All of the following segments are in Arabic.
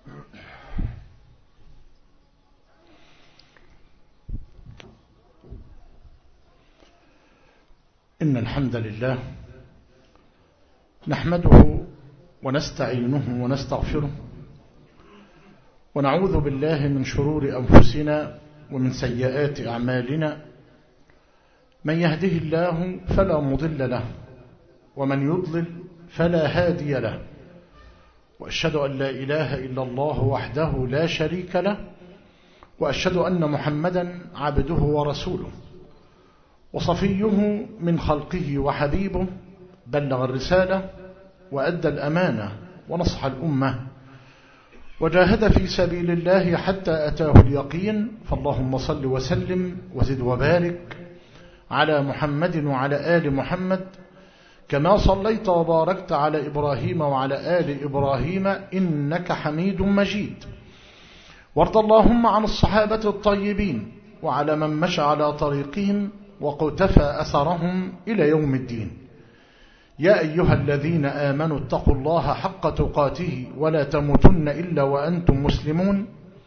إن الحمد لله نحمده ونستعينه ونستغفره ونعوذ بالله من شرور أنفسنا ومن سيئات أعمالنا. من يهده الله فلا مضل له ومن يضلل فلا هادي له، وأشهد أن لا إله إلا الله وحده لا شريك له، وأشهد أن محمدا عبده ورسوله وصفيه من خلقه وحبيبه، بلغ الرسالة وأدى الأمانة ونصح الأمة وجاهد في سبيل الله حتى أتاه اليقين. فاللهم صل وسلم وزد وبارك على محمد وعلى آل محمد كما صليت وباركت على إبراهيم وعلى آل إبراهيم إنك حميد مجيد. وارض اللهم عن الصحابة الطيبين وعلى من مشى على طريقهم وقتفى أثرهم إلى يوم الدين. يا أيها الذين آمنوا اتقوا الله حق تقاته ولا تموتن إلا وأنتم مسلمون.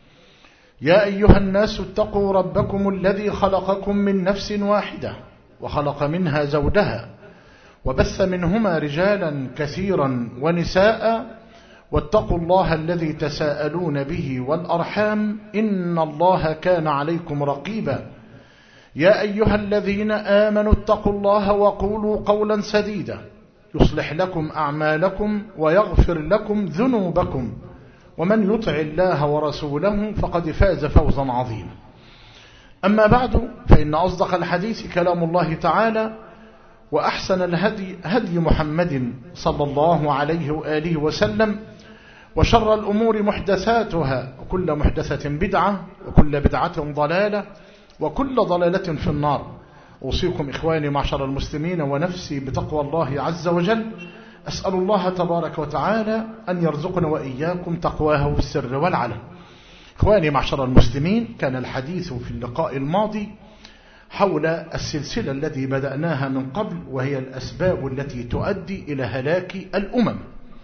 يا أيها الناس اتقوا ربكم الذي خلقكم من نفس واحدة وخلق منها زوجها وبث منهما رجالا كثيرا ونساء، واتقوا الله الذي تساءلون به والأرحام إن الله كان عليكم رقيبا. يا أيها الذين آمنوا اتقوا الله وقولوا قولا سديدا يصلح لكم أعمالكم ويغفر لكم ذنوبكم، ومن يطع الله ورسوله فقد فاز فوزا عظيما. أما بعد، فإن أصدق الحديث كلام الله تعالى، وأحسن الهدي هدي محمد صلى الله عليه وآله وسلم، وشر الأمور محدثاتها وكل محدثة بدعة وكل بدعة ضلالة وكل ضلالة في النار. أوصيكم إخواني معشر المسلمين ونفسي بتقوى الله عز وجل. أسأل الله تبارك وتعالى أن يرزقنا وإياكم تقواه في السر والعلن. إخواني معشر المسلمين، كان الحديث في اللقاء الماضي حول السلسلة التي بدأناها من قبل، وهي الأسباب التي تؤدي إلى هلاك الأمم.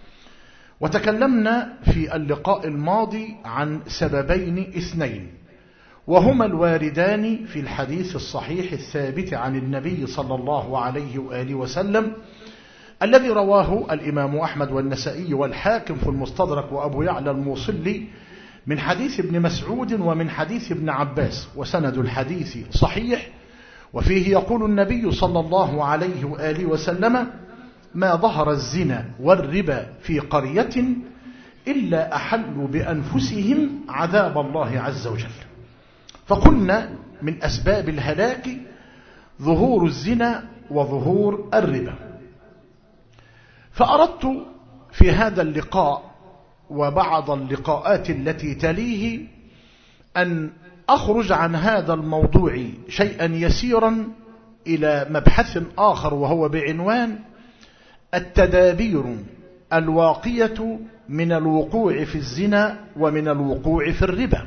وتكلمنا في اللقاء الماضي عن سببين اثنين، وهما الواردان في الحديث الصحيح الثابت عن النبي صلى الله عليه وآله وسلم الذي رواه الإمام أحمد والنسائي والحاكم في المستدرك وأبو يعلى الموصلي من حديث ابن مسعود ومن حديث ابن عباس، وسند الحديث صحيح. وفيه يقول النبي صلى الله عليه وآله وسلم: ما ظهر الزنا والربا في قرية إلا أحلوا بأنفسهم عذاب الله عز وجل. فقلنا من أسباب الهلاك ظهور الزنا وظهور الربا. فأردت في هذا اللقاء وبعض اللقاءات التي تليه أن أخرج عن هذا الموضوع شيئا يسيرا إلى مبحث آخر، وهو بعنوان التدابير الواقية من الوقوع في الزنا ومن الوقوع في الربا.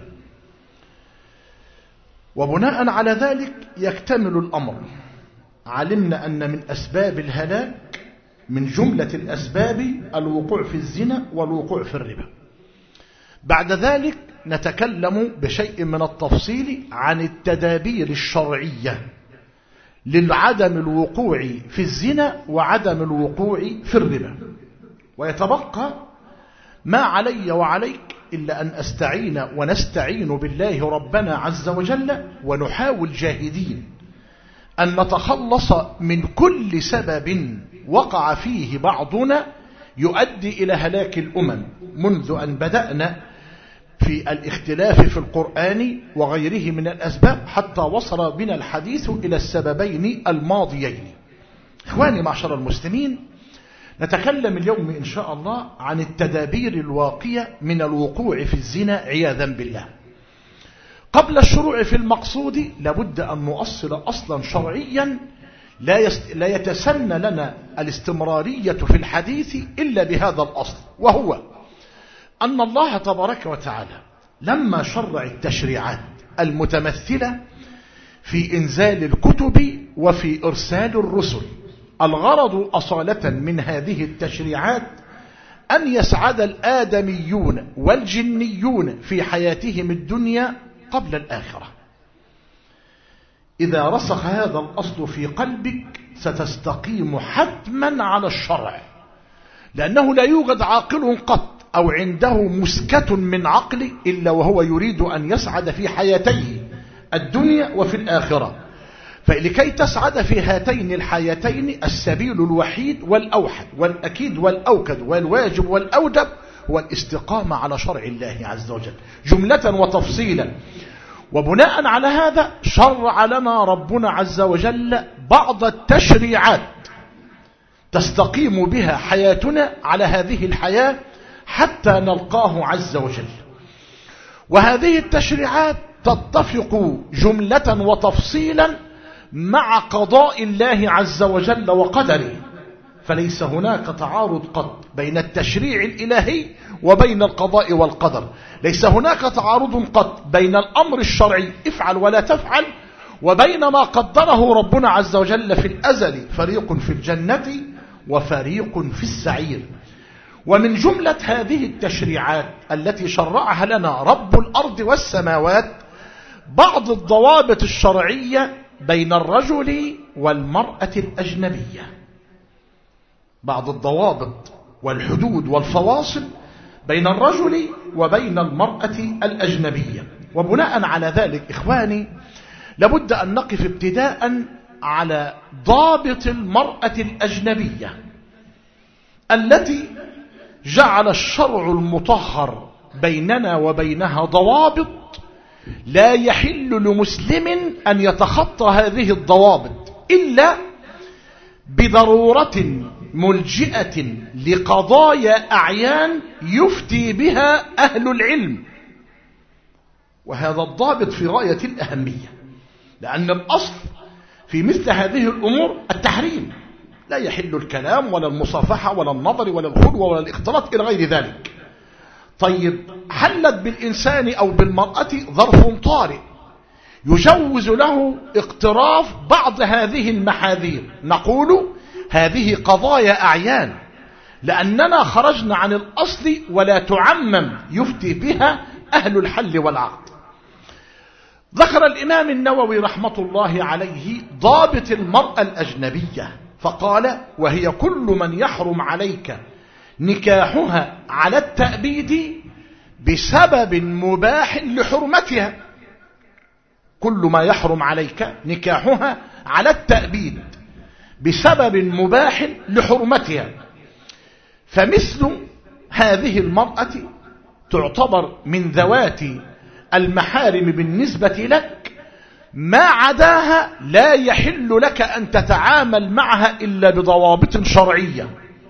وبناء على ذلك يكتمل الأمر. علمنا أن من أسباب الهلاك من جملة الأسباب الوقوع في الزنا والوقوع في الربا. بعد ذلك نتكلم بشيء من التفصيل عن التدابير الشرعية لعدم الوقوع في الزنا وعدم الوقوع في الربا. ويتبقى ما علي وعليك إلا أن أستعين ونستعين بالله ربنا عز وجل، ونحاول جاهدين أن نتخلص من كل سبب وقع فيه بعضنا يؤدي إلى هلاك الأمم، منذ أن بدأنا في الاختلاف في القرآن وغيره من الأسباب حتى وصل بنا الحديث إلى السببين الماضيين. إخواني معشر المسلمين، نتكلم اليوم إن شاء الله عن التدابير الواقية من الوقوع في الزنا عياذا بالله. قبل الشروع في المقصود لابد أن نؤصل أصلا شرعيا لا يتسنى لنا الاستمرارية في الحديث إلا بهذا الأصل، وهو أن الله تبارك وتعالى لما شرع التشريعات المتمثلة في إنزال الكتب وفي إرسال الرسل، الغرض أصالة من هذه التشريعات أن يسعد الآدميون والجنيون في حياتهم الدنيا قبل الآخرة. إذا رسخ هذا الأصل في قلبك ستستقيم حتما على الشرع، لأنه لا يوجد عاقل قط أو عنده مسكة من عقل إلا وهو يريد أن يسعد في حياتيه الدنيا وفي الآخرة. فلكي تسعد في هاتين الحياتين السبيل الوحيد والأوحد والأكيد والأوكد والواجب والأوجب هو الاستقامة على شرع الله عز وجل جملة وتفصيلا. وبناء على هذا شرع لنا ربنا عز وجل بعض التشريعات تستقيم بها حياتنا على هذه الحياة حتى نلقاه عز وجل. وهذه التشريعات تتفق جملة وتفصيلا مع قضاء الله عز وجل وقدره، فليس هناك تعارض قط بين التشريع الإلهي وبين القضاء والقدر. ليس هناك تعارض قط بين الأمر الشرعي افعل ولا تفعل وبين ما قدره ربنا عز وجل في الأزل، فريق في الجنة وفريق في السعير. ومن جملة هذه التشريعات التي شرعها لنا رب الأرض والسماوات بعض الضوابط الشرعية بين الرجل والمرأة الأجنبية، بعض الضوابط والحدود والفواصل بين الرجل وبين المرأة الأجنبية. وبناء على ذلك إخواني لابد أن نقف ابتداء على ضابط المرأة الأجنبية التي جعل الشرع المطهر بيننا وبينها ضوابط لا يحل لمسلم أن يتخطى هذه الضوابط إلا بضرورة ملجئة لقضايا أعيان يفتي بها أهل العلم. وهذا الضابط في غاية الأهمية، لأن الأصل في مثل هذه الأمور التحريم، لا يحل الكلام ولا المصافحة ولا النظر ولا الخلوة ولا الاختلاط إلى غير ذلك. طيب حلت بالإنسان أو بالمرأة ظرف طارئ يجوز له اقتراف بعض هذه المحاذير، نقول هذه قضايا أعيان لأننا خرجنا عن الأصل ولا تعمم يفتي بها أهل الحل والعقد. ذكر الإمام النووي رحمة الله عليه ضابط المرأة الأجنبية فقال: وهي كل من يحرم عليك نكاحها على التأبيد بسبب مباح لحرمتها. كل ما يحرم عليك نكاحها على التأبيد بسبب مباح لحرمتها. فمثل هذه المرأة تعتبر من ذوات المحارم بالنسبة لك، ما عداها لا يحل لك أن تتعامل معها إلا بضوابط شرعية.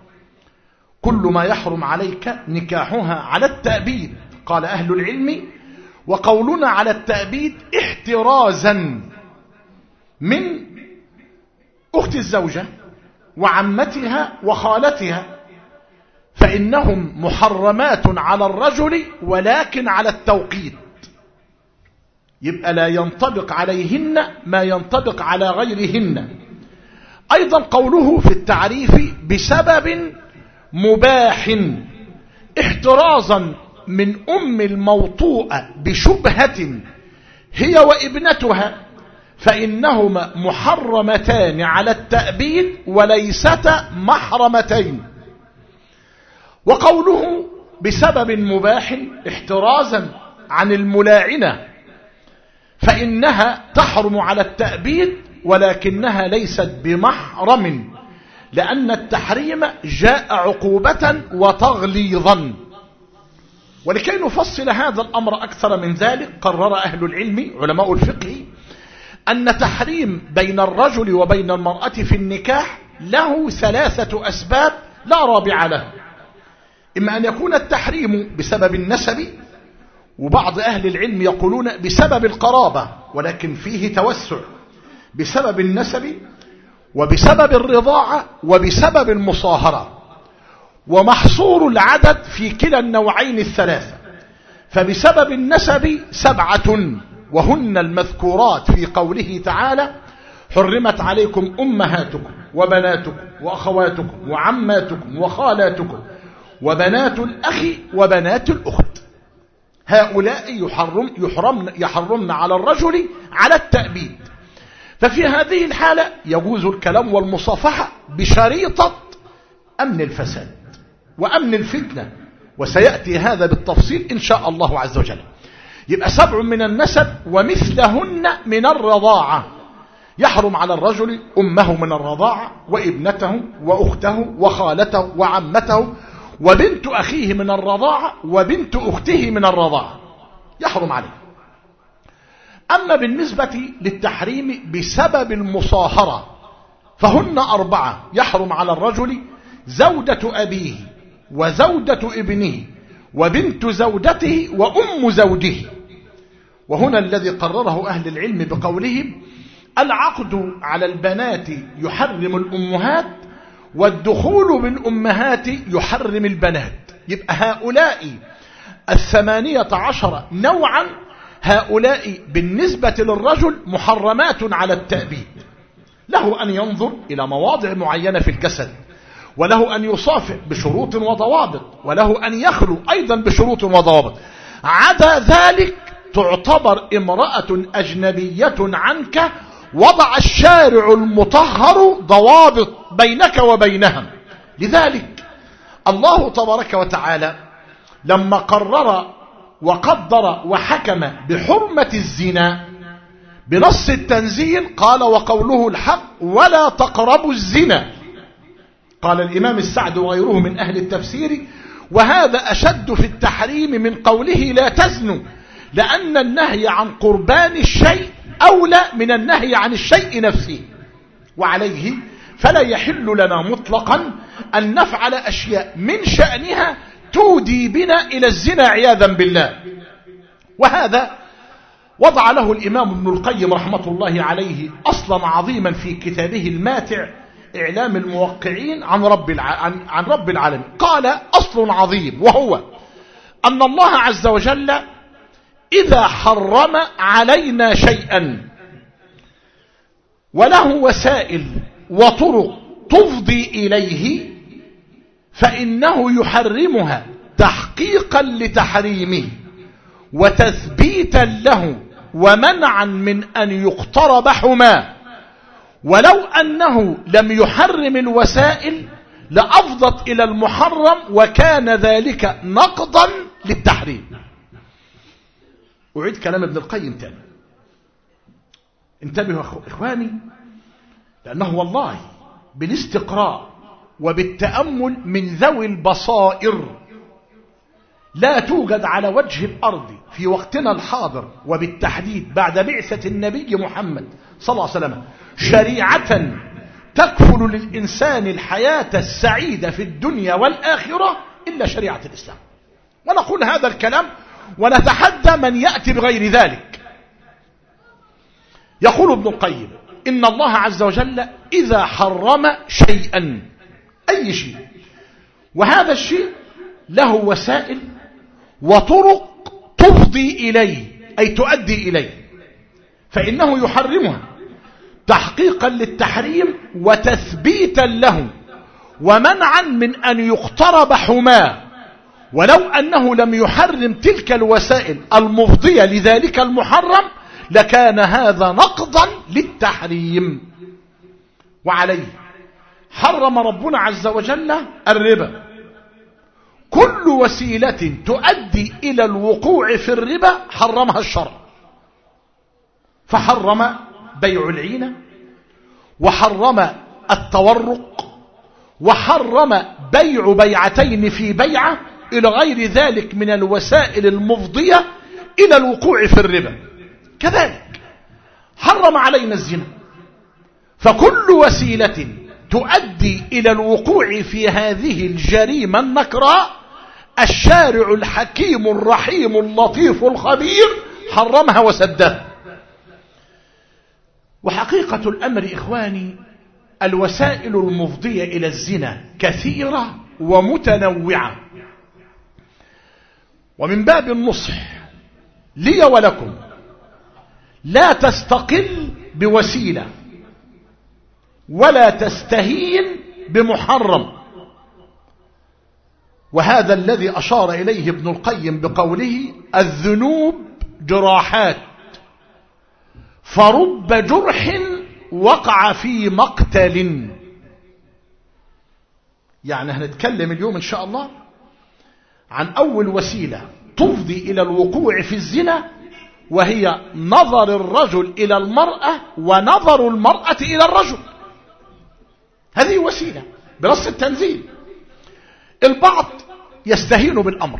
كل ما يحرم عليك نكاحها على التأبيد، قال أهل العلم، وقولنا على التأبيد احترازا من أخت الزوجة وعمتها وخالتها، فإنهم محرمات على الرجل ولكن على التوقيت، يبقى لا ينطبق عليهن ما ينطبق على غيرهن. أيضا قوله في التعريف بسبب مباح احترازا من أم الموطوءة بشبهة هي وابنتها، فإنهما محرمتان على التأبيد وليستا محرمتين. وقوله بسبب مباح احترازا عن الملاعنة، فإنها تحرم على التأبيد ولكنها ليست بمحرم، لأن التحريم جاء عقوبة وتغليظا. ولكي نفصل هذا الأمر أكثر من ذلك قرر أهل العلم علماء الفقه أن تحريم بين الرجل وبين المرأة في النكاح له ثلاثة أسباب لا رابع له. إما أن يكون التحريم بسبب النسب، وبعض أهل العلم يقولون بسبب القرابة، ولكن فيه توسع، بسبب النسب وبسبب الرضاعة وبسبب المصاهرة، ومحصور العدد في كلا النوعين الثلاثة. فبسبب النسب 7 وهن المذكورات في قوله تعالى: حرمت عليكم أمهاتكم وبناتكم وأخواتكم وعماتكم وخالاتكم وبنات الأخ وبنات الأخت، هؤلاء يحرمن على الرجل على التأبيد. ففي هذه الحالة يجوز الكلام والمصافحة بشريطة أمن الفساد وأمن الفتنة، وسيأتي هذا بالتفصيل إن شاء الله عز وجل. يبقى 7 من النسب ومثلهن من الرضاعة. يحرم على الرجل أمه من الرضاعة وابنته وأخته وخالته وعمته وبنت أخيه من الرضاعة وبنت أخته من الرضاعة، يحرم عليه. أما بالنسبة للتحريم بسبب المصاهرة فهن 4. يحرم على الرجل زوجة أبيه وزوجة ابنه وبنت زوجته وأم زوجه. وهنا الذي قرره أهل العلم بقولهم: العقد على البنات يحرم الأمهات والدخول بالأمهات يحرم البنات. يبقى هؤلاء 18 نوعا، هؤلاء بالنسبة للرجل محرمات على التأبيد. له أن ينظر إلى مواضع معينة في الجسد، وله أن يصافح بشروط وضوابط، وله أن يخلو أيضا بشروط وضوابط. عدا ذلك تعتبر امرأة أجنبية عنك، وضع الشارع المطهر ضوابط بينك وبينها. لذلك الله تبارك وتعالى لما قرر وقدر وحكم بحرمة الزنا بنص التنزيل قال: وقوله الحق ولا تقربوا الزنا. قال الإمام السعد وغيره من أهل التفسير: وهذا أشد في التحريم من قوله لا تزنوا، لأن النهي عن قربان الشيء أولى من النهي عن الشيء نفسه. وعليه فلا يحل لنا مطلقا أن نفعل أشياء من شأنها تودي بنا إلى الزنا عياذا بالله. وهذا وضع له الإمام ابن القيم رحمة الله عليه أصلا عظيما في كتابه الماتع إعلام الموقعين عن رب العالمين. قال: أصل عظيم، وهو أن الله عز وجل إذا حرم علينا شيئا وله وسائل وطرق تفضي إليه فإنه يحرمها تحقيقا لتحريمه وتثبيتا له ومنعا من أن يقترب حماه. ولو أنه لم يحرم الوسائل لأفضت إلى المحرم، وكان ذلك نقضا للتحريم. أعيد كلام ابن القيم تاني، انتبهوا إخواني، لأنه والله بالاستقراء وبالتأمل من ذوي البصائر لا توجد على وجه الأرض في وقتنا الحاضر، وبالتحديد بعد بعثة النبي محمد صلى الله عليه وسلم، شريعة تكفل للإنسان الحياة السعيدة في الدنيا والآخرة إلا شريعة الإسلام. ونقول هذا الكلام ونتحدى من يأتي بغير ذلك. يقول ابن القيم: إن الله عز وجل إذا حرم شيئا، أي شيء، وهذا الشيء له وسائل وطرق تفضي إليه أي تؤدي إليه، فإنه يحرمها تحقيقا للتحريم وتثبيتا له ومنعا من أن يقترب حماه. ولو أنه لم يحرم تلك الوسائل المفضية لذلك المحرم لكان هذا نقضا للتحريم. وعليه حرم ربنا عز وجل الربا. كل وسيلة تؤدي إلى الوقوع في الربا حرمها الشرع، فحرم بيع العينة، وحرم التورق، وحرم بيع بيعتين في بيعة إلى غير ذلك من الوسائل المفضية إلى الوقوع في الربا. كذلك حرم علينا الزنا، فكل وسيلة تؤدي إلى الوقوع في هذه الجريمة النكراء الشارع الحكيم الرحيم اللطيف الخبير حرمها وسدها. وحقيقة الأمر إخواني الوسائل المفضية إلى الزنا كثيرة ومتنوعة، ومن باب النصح لي ولكم لا تستقل بوسيلة ولا تستهين بمحرم. وهذا الذي أشار إليه ابن القيم بقوله الذنوب جراحات، فرب جرح وقع في مقتل. يعني هنتكلم اليوم إن شاء الله عن أول وسيلة تفضي إلى الوقوع في الزنا، وهي نظر الرجل إلى المرأة ونظر المرأة إلى الرجل. هذه وسيلة بنص التنزيل. البعض يستهين بالأمر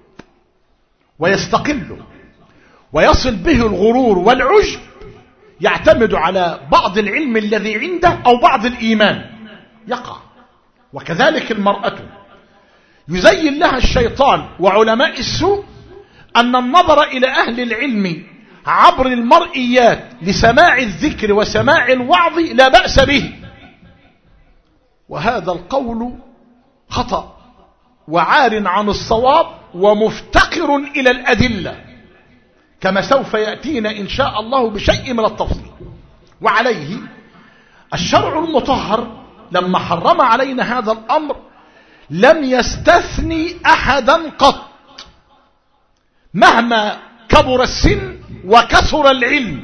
ويستقل ويصل به الغرور والعجب، يعتمد على بعض العلم الذي عنده أو بعض الإيمان يقع. وكذلك المرأة يزين لها الشيطان وعلماء السوء أن النظر إلى أهل العلم عبر المرئيات لسماع الذكر وسماع الوعظ لا بأس به، وهذا القول خطأ وعار عن الصواب ومفتقر إلى الأدلة، كما سوف يأتينا إن شاء الله بشيء من التفصيل. وعليه الشرع المطهر لما حرم علينا هذا الأمر لم يستثني أحدا قط، مهما كبر السن وكثر العلم.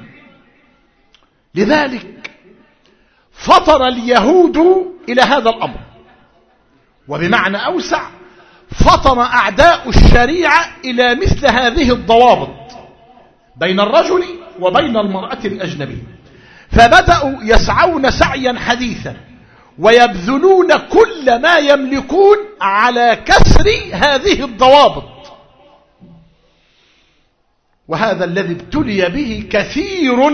لذلك فطر اليهود إلى هذا الأمر، وبمعنى أوسع فطر أعداء الشريعة إلى مثل هذه الضوابط بين الرجل وبين المرأة الأجنبية، فبدأوا يسعون سعيا حديثا ويبذلون كل ما يملكون على كسر هذه الضوابط. وهذا الذي ابتلي به كثير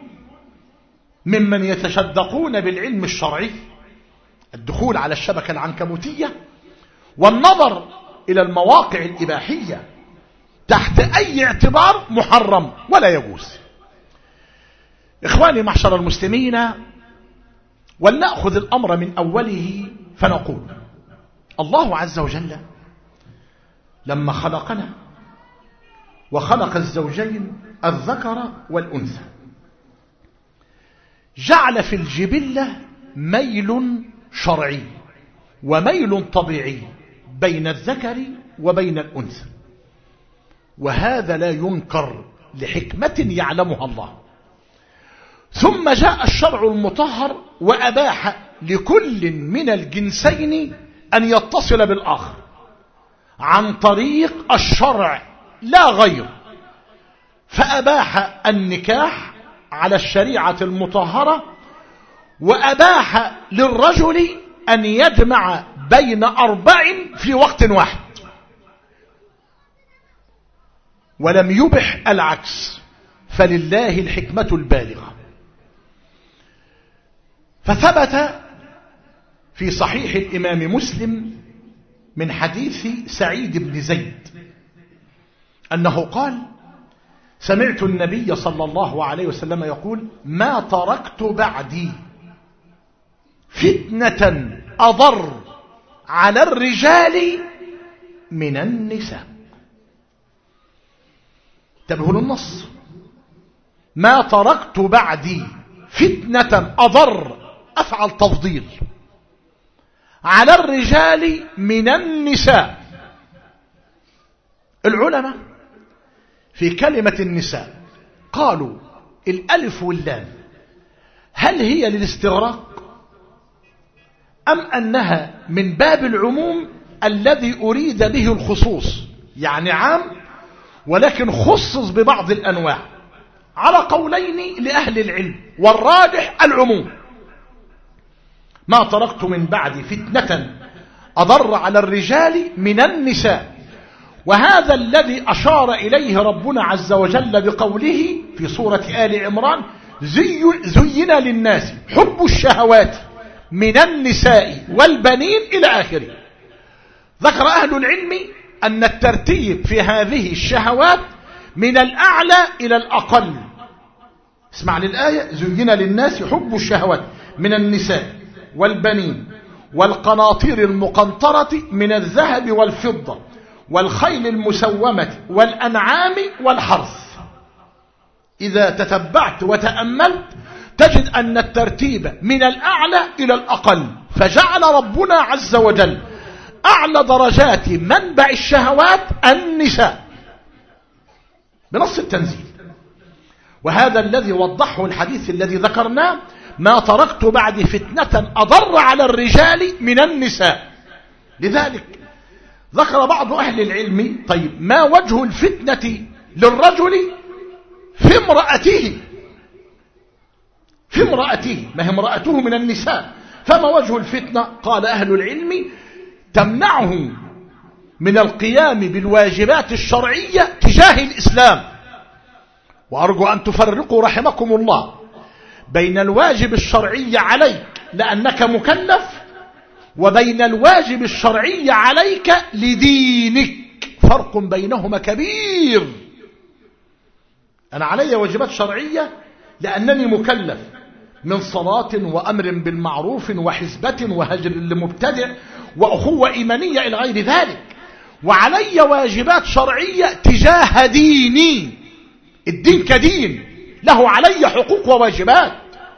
ممن يتشدقون بالعلم الشرعي، الدخول على الشبكة العنكبوتية والنظر إلى المواقع الإباحية تحت أي اعتبار محرم ولا يجوز. إخواني معشر المسلمين، ولنأخذ الأمر من أوله فنقول الله عز وجل لما خلقنا وخلق الزوجين الذكر والأنثى جعل في الجبلة ميل شرعي وميل طبيعي بين الذكر وبين الأنثى، وهذا لا ينكر لحكمة يعلمها الله. ثم جاء الشرع المطهر وأباح لكل من الجنسين أن يتصل بالآخر عن طريق الشرع لا غير، فأباح النكاح على الشريعة المطهرة، وأباح للرجل أن يجمع بين 4 في وقت واحد، ولم يبح العكس، فلله الحكمة البالغة. فثبت في صحيح الإمام مسلم من حديث سعيد بن زيد أنه قال سمعت النبي صلى الله عليه وسلم يقول ما تركت بعدي فتنة أضر على الرجال من النساء. انتبهوا للنص، ما تركت بعدي فتنة أضر، أفعل تفضيل، على الرجال من النساء. العلماء في كلمة النساء قالوا الألف واللام هل هي للاستغراق أم أنها من باب العموم الذي أريد به الخصوص، يعني عام ولكن خصص ببعض الأنواع؟ على قولين لأهل العلم، والراجح العموم. ما تركت من بعد فتنة أضر على الرجال من النساء، وهذا الذي أشار إليه ربنا عز وجل بقوله في سورة آل عمران زين للناس حب الشهوات من النساء والبنين إلى آخره. ذكر أهل العلم أن الترتيب في هذه الشهوات من الأعلى إلى الأقل. اسمع للآية زين للناس حب الشهوات من النساء والبنين والقناطير المقنطرة من الذهب والفضة والخيل المسومة والأنعام والحرث. إذا تتبعت وتأملت تجد أن الترتيب من الأعلى إلى الأقل، فجعل ربنا عز وجل أعلى درجات منبع الشهوات النساء بنص التنزيل. وهذا الذي وضحه الحديث الذي ذكرناه: ما تركت بعد فتنة أضر على الرجال من النساء. لذلك ذكر بعض أهل العلم: طيب ما وجه الفتنة للرجل في امرأته؟ في امرأته، ما هي امرأته من النساء، فما وجه الفتنة؟ قال أهل العلم: تمنعه من القيام بالواجبات الشرعية تجاه الإسلام. وأرجو أن تفرقوا رحمكم الله بين الواجب الشرعي عليك لأنك مكلف وبين الواجب الشرعي عليك لدينك، فرق بينهما كبير. أنا علي واجبات شرعية لأنني مكلف من صلاة وأمر بالمعروف وحزبة وهجر لمبتدع وأخوة إيمانية إلى غير ذلك، وعلي واجبات شرعية تجاه ديني. الدين كدين له علي حقوق وواجبات.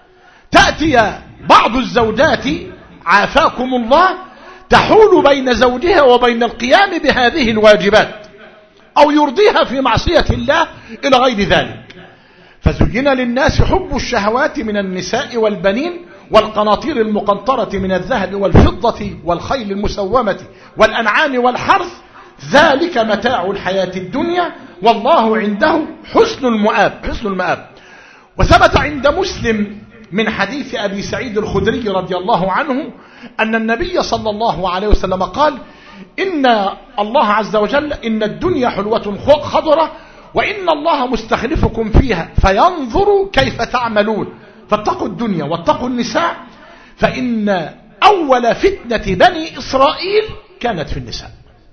تأتي بعض الزوجات عافاكم الله تحول بين زوجها وبين القيام بهذه الواجبات أو يرضيها في معصية الله إلى غير ذلك. فزين للناس حب الشهوات من النساء والبنين والقناطير المقنطرة من الذهب والفضة والخيل المسومة والأنعام والحرث، ذلك متاع الحياة الدنيا والله عنده حسن المآب. وثبت عند مسلم من حديث أبي سعيد الخدري رضي الله عنه أن النبي صلى الله عليه وسلم قال: إن الله عز وجل إن الدنيا حلوة خضرة وإن الله مستخلفكم فيها فينظر كيف تعملون، فاتقوا الدنيا واتقوا النساء فإن أول فتنة بني إسرائيل كانت في النساء.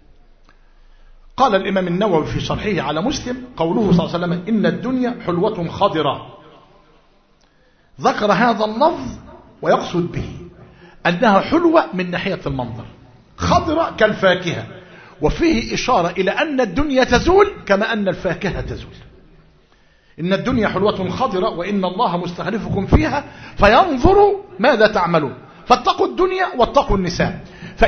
قال الإمام النووي في شرحه على مسلم قوله صلى الله عليه وسلم: إن الدنيا حلوة خضرة، ذكر هذا اللفظ ويقصد به أنها حلوة من ناحية المنظر، خضرة كالفاكهة، وفيه إشارة إلى أن الدنيا تزول كما أن الفاكهة تزول. إن الدنيا حلوة خضرة وإن الله مستخلفكم فيها فينظر ماذا تعملون، فاتقوا الدنيا واتقوا النساء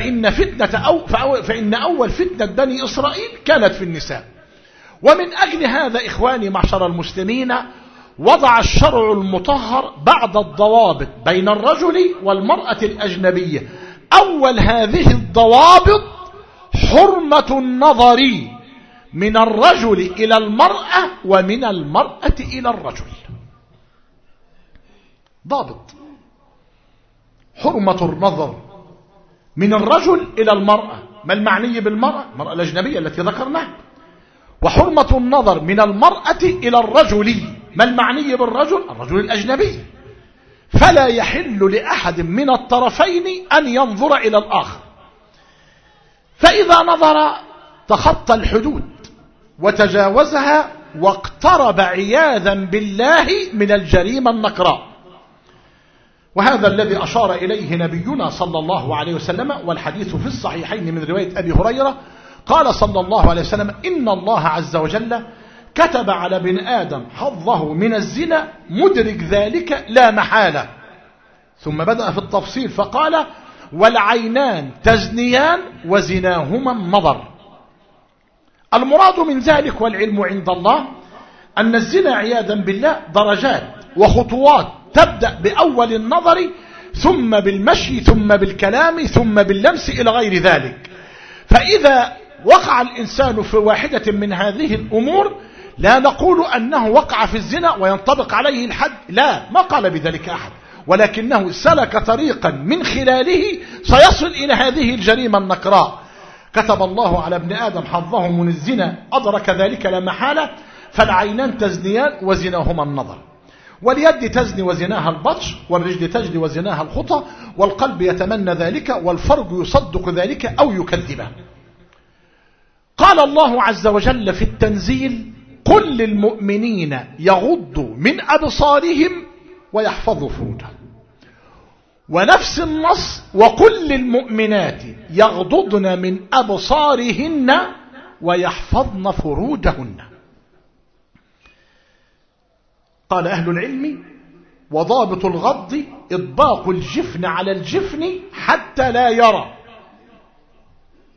فإن أول فتنة بني إسرائيل كانت في النساء. ومن أجل هذا إخواني معشر المسلمين وضع الشرع المطهر بعض الضوابط بين الرجل والمرأة الأجنبية. أول هذه الضوابط حرمة النظر من الرجل إلى المرأة ومن المرأة إلى الرجل. ضابط حرمة النظر من الرجل إلى المرأة، ما المعني بالمرأة؟ المرأة الأجنبية التي ذكرناها. وحرمة النظر من المرأة إلى الرجل، ما المعني بالرجل؟ الرجل الأجنبي. فلا يحل لأحد من الطرفين أن ينظر إلى الآخر، فإذا نظر تخطى الحدود وتجاوزها واقترب عياذا بالله من الجريمة النكراء. وهذا الذي أشار إليه نبينا صلى الله عليه وسلم، والحديث في الصحيحين من رواية أبي هريرة قال صلى الله عليه وسلم: إن الله عز وجل كتب على ابن آدم حظه من الزنا مدرك ذلك لا محالة. ثم بدأ في التفصيل فقال: والعينان تزنيان وزناهما النظر. المراد من ذلك والعلم عند الله أن الزنا عياذا بالله درجات وخطوات، تبدأ بأول النظر ثم بالمشي ثم بالكلام ثم باللمس إلى غير ذلك. فإذا وقع الإنسان في واحدة من هذه الأمور لا نقول أنه وقع في الزنا وينطبق عليه الحد، لا، ما قال بذلك أحد، ولكنه سلك طريقا من خلاله سيصل إلى هذه الجريمة النكراء. كتب الله على ابن آدم حظه من الزنا أدرك ذلك لا محالة، فالعينان تزنيان وزناهما النظر، واليد تزني وزناها البطش، والرجل تجري وزناها الخطى، والقلب يتمنى ذلك، والفرج يصدق ذلك أو يكذبه. قال الله عز وجل في التنزيل: قل للمؤمنين يغضوا من أبصارهم ويحفظوا فروجهم. ونفس النص: وقل للمؤمنات يغضضن من أبصارهن ويحفظن فروجهن. قال أهل العلم: وضابط الغض إطباق الجفن على الجفن حتى لا يرى.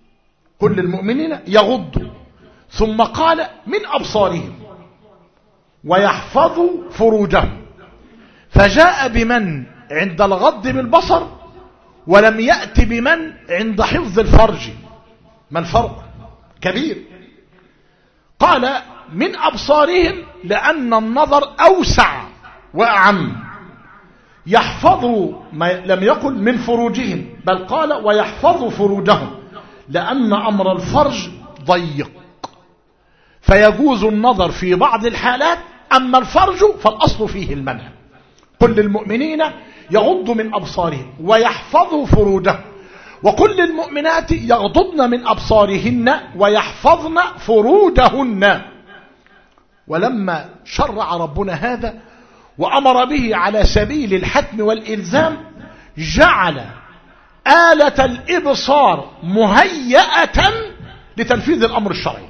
كل المؤمنين يغضوا، ثم قال من أبصارهم ويحفظوا فروجهم، فجاء بمن عند الغض بالبصر ولم يأت بمن عند حفظ الفرج. ما الفرق؟ كبير. قال من أبصارهم لأن النظر أوسع وأعم، يحفظوا ما لم يقل من فروجهم، بل قال ويحفظوا فروجهم، لأن أمر الفرج ضيق فيجوز النظر في بعض الحالات، أما الفرج فالأصل فيه المنع. كل المؤمنين يغضوا من أبصارهم ويحفظوا فروجهم، وكل المؤمنات يغضضن من أبصارهن ويحفظن فروجهن. ولما شرع ربنا هذا وأمر به على سبيل الحتم والإلزام، جعل آلة الإبصار مهيئة لتنفيذ الأمر الشرعي،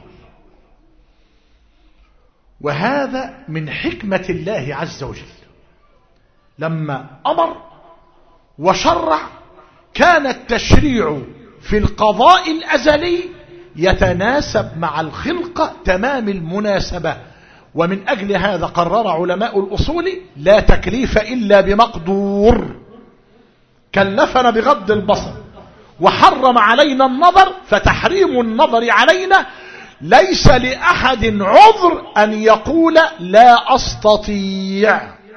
وهذا من حكمة الله عز وجل. لما أمر وشرع كان التشريع في القضاء الأزلي يتناسب مع الخلقة تمام المناسبة، ومن أجل هذا قرر علماء الأصول لا تكليف إلا بمقدور، كلفنا بغض البصر وحرم علينا النظر، فتحريم النظر علينا ليس لأحد عذر أن يقول لا أستطيع.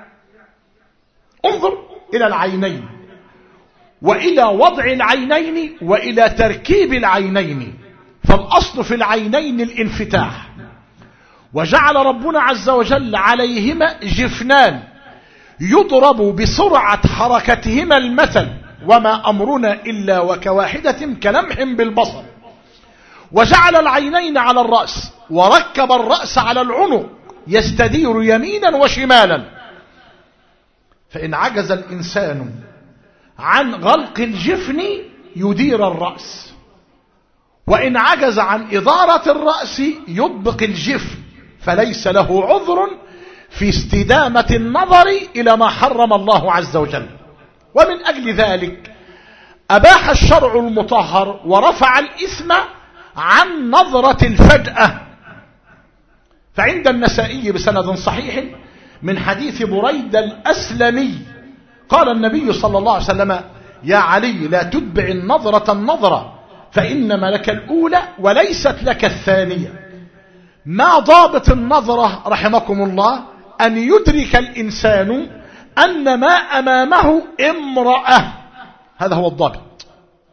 انظر إلى العينين وإلى وضع العينين وإلى تركيب العينين، فالأصل في العينين الانفتاح، وجعل ربنا عز وجل عليهما جفنان يضرب بسرعة حركتهما المثل، وما أمرنا إلا وكواحدة كلمح بالبصر، وجعل العينين على الرأس وركب الرأس على العنق يستدير يمينا وشمالا، فإن عجز الإنسان عن غلق الجفن يدير الرأس، وإن عجز عن إدارة الرأس يطبق الجفن، فليس له عذر في استدامة النظر إلى ما حرم الله عز وجل. ومن أجل ذلك أباح الشرع المطهر ورفع الإثم عن نظرة الفجأة، فعند النسائي بسند صحيح من حديث بريدة الأسلمي قال النبي صلى الله عليه وسلم يا علي لا تتبع النظرة فإنما لك الأولى وليست لك الثانية. ما ضابط النظرة رحمكم الله؟ أن يدرك الإنسان أن ما أمامه امرأة، هذا هو الضابط.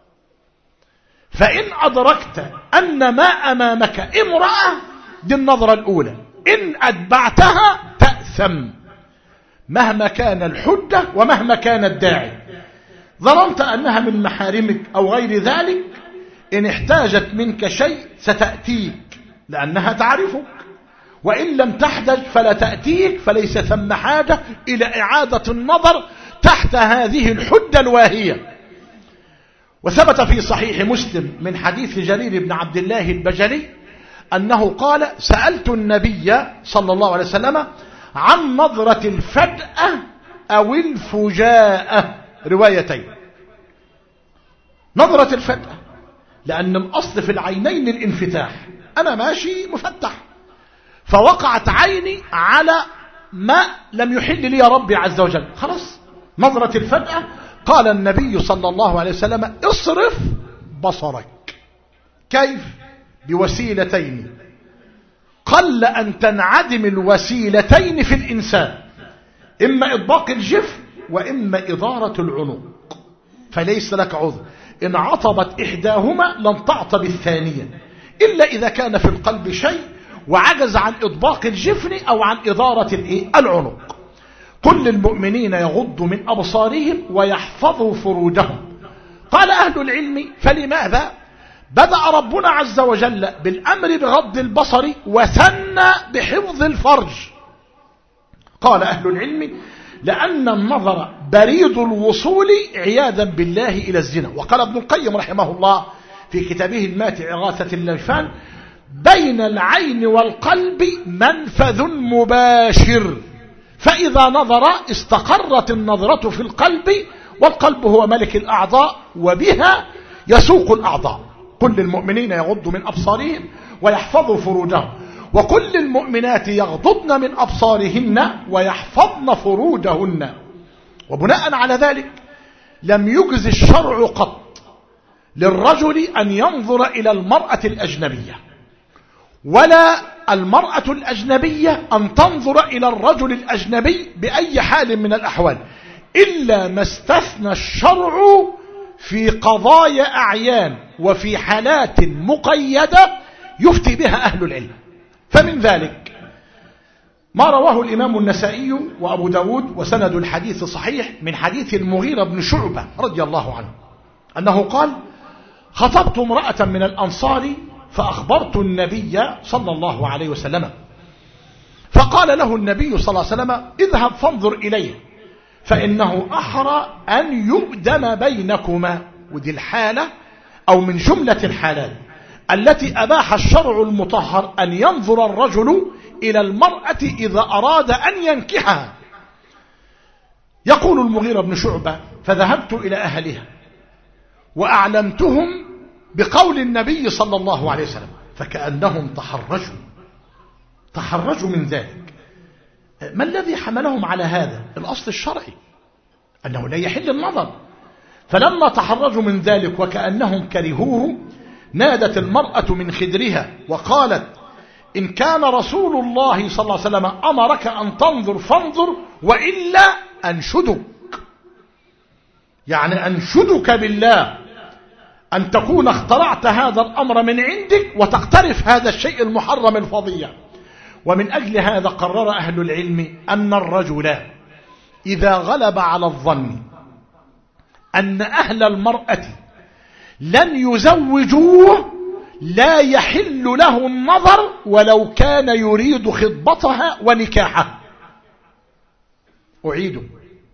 فإن أدركت أن ما أمامك امرأة دي النظرة الأولى، إن أتبعتها تأثم مهما كان الحجة ومهما كان الداعي. ظننت أنها من محارمك أو غير ذلك، إن احتاجت منك شيء ستأتيك لأنها تعرفك، وإن لم تحتج فلا تأتيك، فليس ثم حاجة إلى إعادة النظر تحت هذه الحجة الواهية. وثبت في صحيح مسلم من حديث جرير بن عبد الله البجلي أنه قال سألت النبي صلى الله عليه وسلم عن نظرة الفجأة أو الفجاءة، روايتين. نظرة الفجأة لأن الأصل في العينين الانفتاح، أنا ماشي مفتح فوقعت عيني على ما لم يحل لي ربي عز وجل، خلاص نظرة الفجأة. قال النبي صلى الله عليه وسلم اصرف بصرك. كيف؟ بوسيلتين، قل أن تنعدم الوسيلتين في الإنسان، إما إطباق الجفن وإما إدارة العنق، فليس لك عذر إن عطبت إحداهما لن تعطب الثانية، إلا إذا كان في القلب شيء وعجز عن إطباق الجفن أو عن إدارة العنق. كل المؤمنين يغضوا من أبصارهم ويحفظوا فروجهم. قال أهل العلم فلماذا بدأ ربنا عز وجل بالأمر بغض البصر وثنى بحفظ الفرج؟ قال أهل العلم لأن النظر بريد الوصول عياذا بالله إلى الزنا. وقال ابن القيم رحمه الله في كتابه الماتع إغاثة الليفان بين العين والقلب منفذ مباشر، فإذا نظر استقرت النظرة في القلب، والقلب هو ملك الأعضاء وبها يسوق الأعضاء. كل المؤمنين يغضوا من أبصارهم ويحفظوا فروجهم، وكل المؤمنات يغضضن من أبصارهن ويحفظن فروجهن. وبناء على ذلك لم يجز الشرع قط للرجل أن ينظر إلى المرأة الأجنبية، ولا المرأة الأجنبية أن تنظر إلى الرجل الأجنبي بأي حال من الأحوال، إلا ما استثنى الشرع في قضايا أعيان وفي حالات مقيدة يفتي بها أهل العلم. فمن ذلك ما رواه الإمام النسائي وأبو داود وسند الحديث صحيح من حديث المغيرة بن شعبة رضي الله عنه أنه قال: خطبت امرأة من الأنصار فأخبرت النبي صلى الله عليه وسلم، فقال له النبي صلى الله عليه وسلم: اذهب فانظر إليه فإنه أحرى أن يؤدم بينكما. ودي الحالة أو من جملة الحالات التي أباح الشرع المطهر أن ينظر الرجل إلى المرأة إذا أراد أن ينكحها. يقول المغيرة بن شعبة: فذهبت إلى أهلها وأعلمتهم بقول النبي صلى الله عليه وسلم، فكأنهم تحرجوا من ذلك. ما الذي حملهم على هذا؟ الأصل الشرعي أنه لا يحل النظر. فلما تحرجوا من ذلك وكأنهم كرهوه، نادت المرأة من خدرها وقالت: إن كان رسول الله صلى الله عليه وسلم أمرك أن تنظر فانظر، وإلا أنشدك، يعني أنشدك بالله أن تكون اخترعت هذا الأمر من عندك وتقترف هذا الشيء المحرم الفظيع. ومن أجل هذا قرر أهل العلم أن الرجل إذا غلب على الظن أن أهل المرأة لن يزوجوه لا يحل له النظر ولو كان يريد خطبتها ونكاحها. أعيد: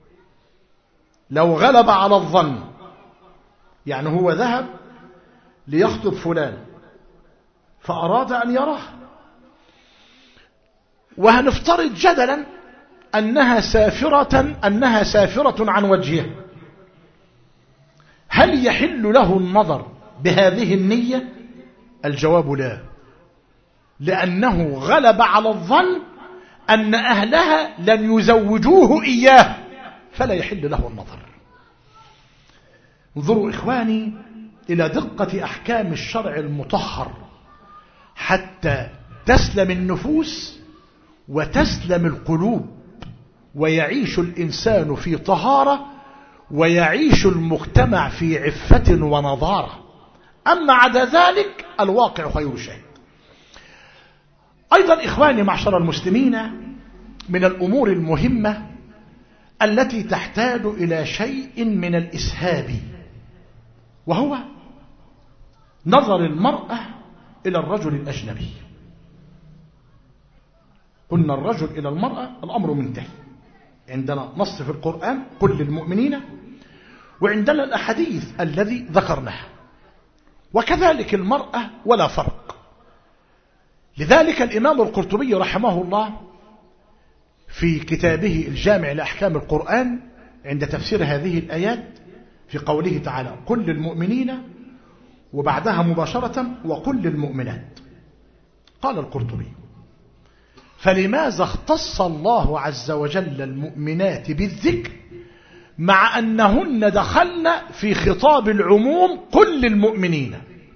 لو غلب على الظن، يعني هو ذهب ليخطب فلان فأراد أن يراه، وهنفترض جدلا أنها سافرة عن وجهه، هل يحل له النظر بهذه النية؟ الجواب لا، لأنه غلب على الظن أن أهلها لن يزوجوه إياه، فلا يحل له النظر. انظروا إخواني إلى دقة أحكام الشرع المطهر حتى تسلم النفوس وتسلم القلوب، ويعيش الإنسان في طهارة، ويعيش المجتمع في عفة ونظارة. أما عدا ذلك الواقع خير شيء. أيضا إخواني معشر المسلمين، من الأمور المهمة التي تحتاج إلى شيء من الإسهاب، وهو نظر المرأة إلى الرجل الأجنبي. قلنا الرجل إلى المرأة الأمر منتهي، عندنا نص في القرآن كل المؤمنين، وعندنا الأحاديث الذي ذكرناها، وكذلك المرأة ولا فرق. لذلك الإمام القرطبي رحمه الله في كتابه الجامع لأحكام القرآن عند تفسير هذه الآيات في قوله تعالى كل المؤمنين، وبعدها مباشرة وكل المؤمنات، قال القرطبي: فلماذا اختص الله عز وجل المؤمنات بالذكر مع أنهن دخلن في خطاب العموم كل المؤمنين؟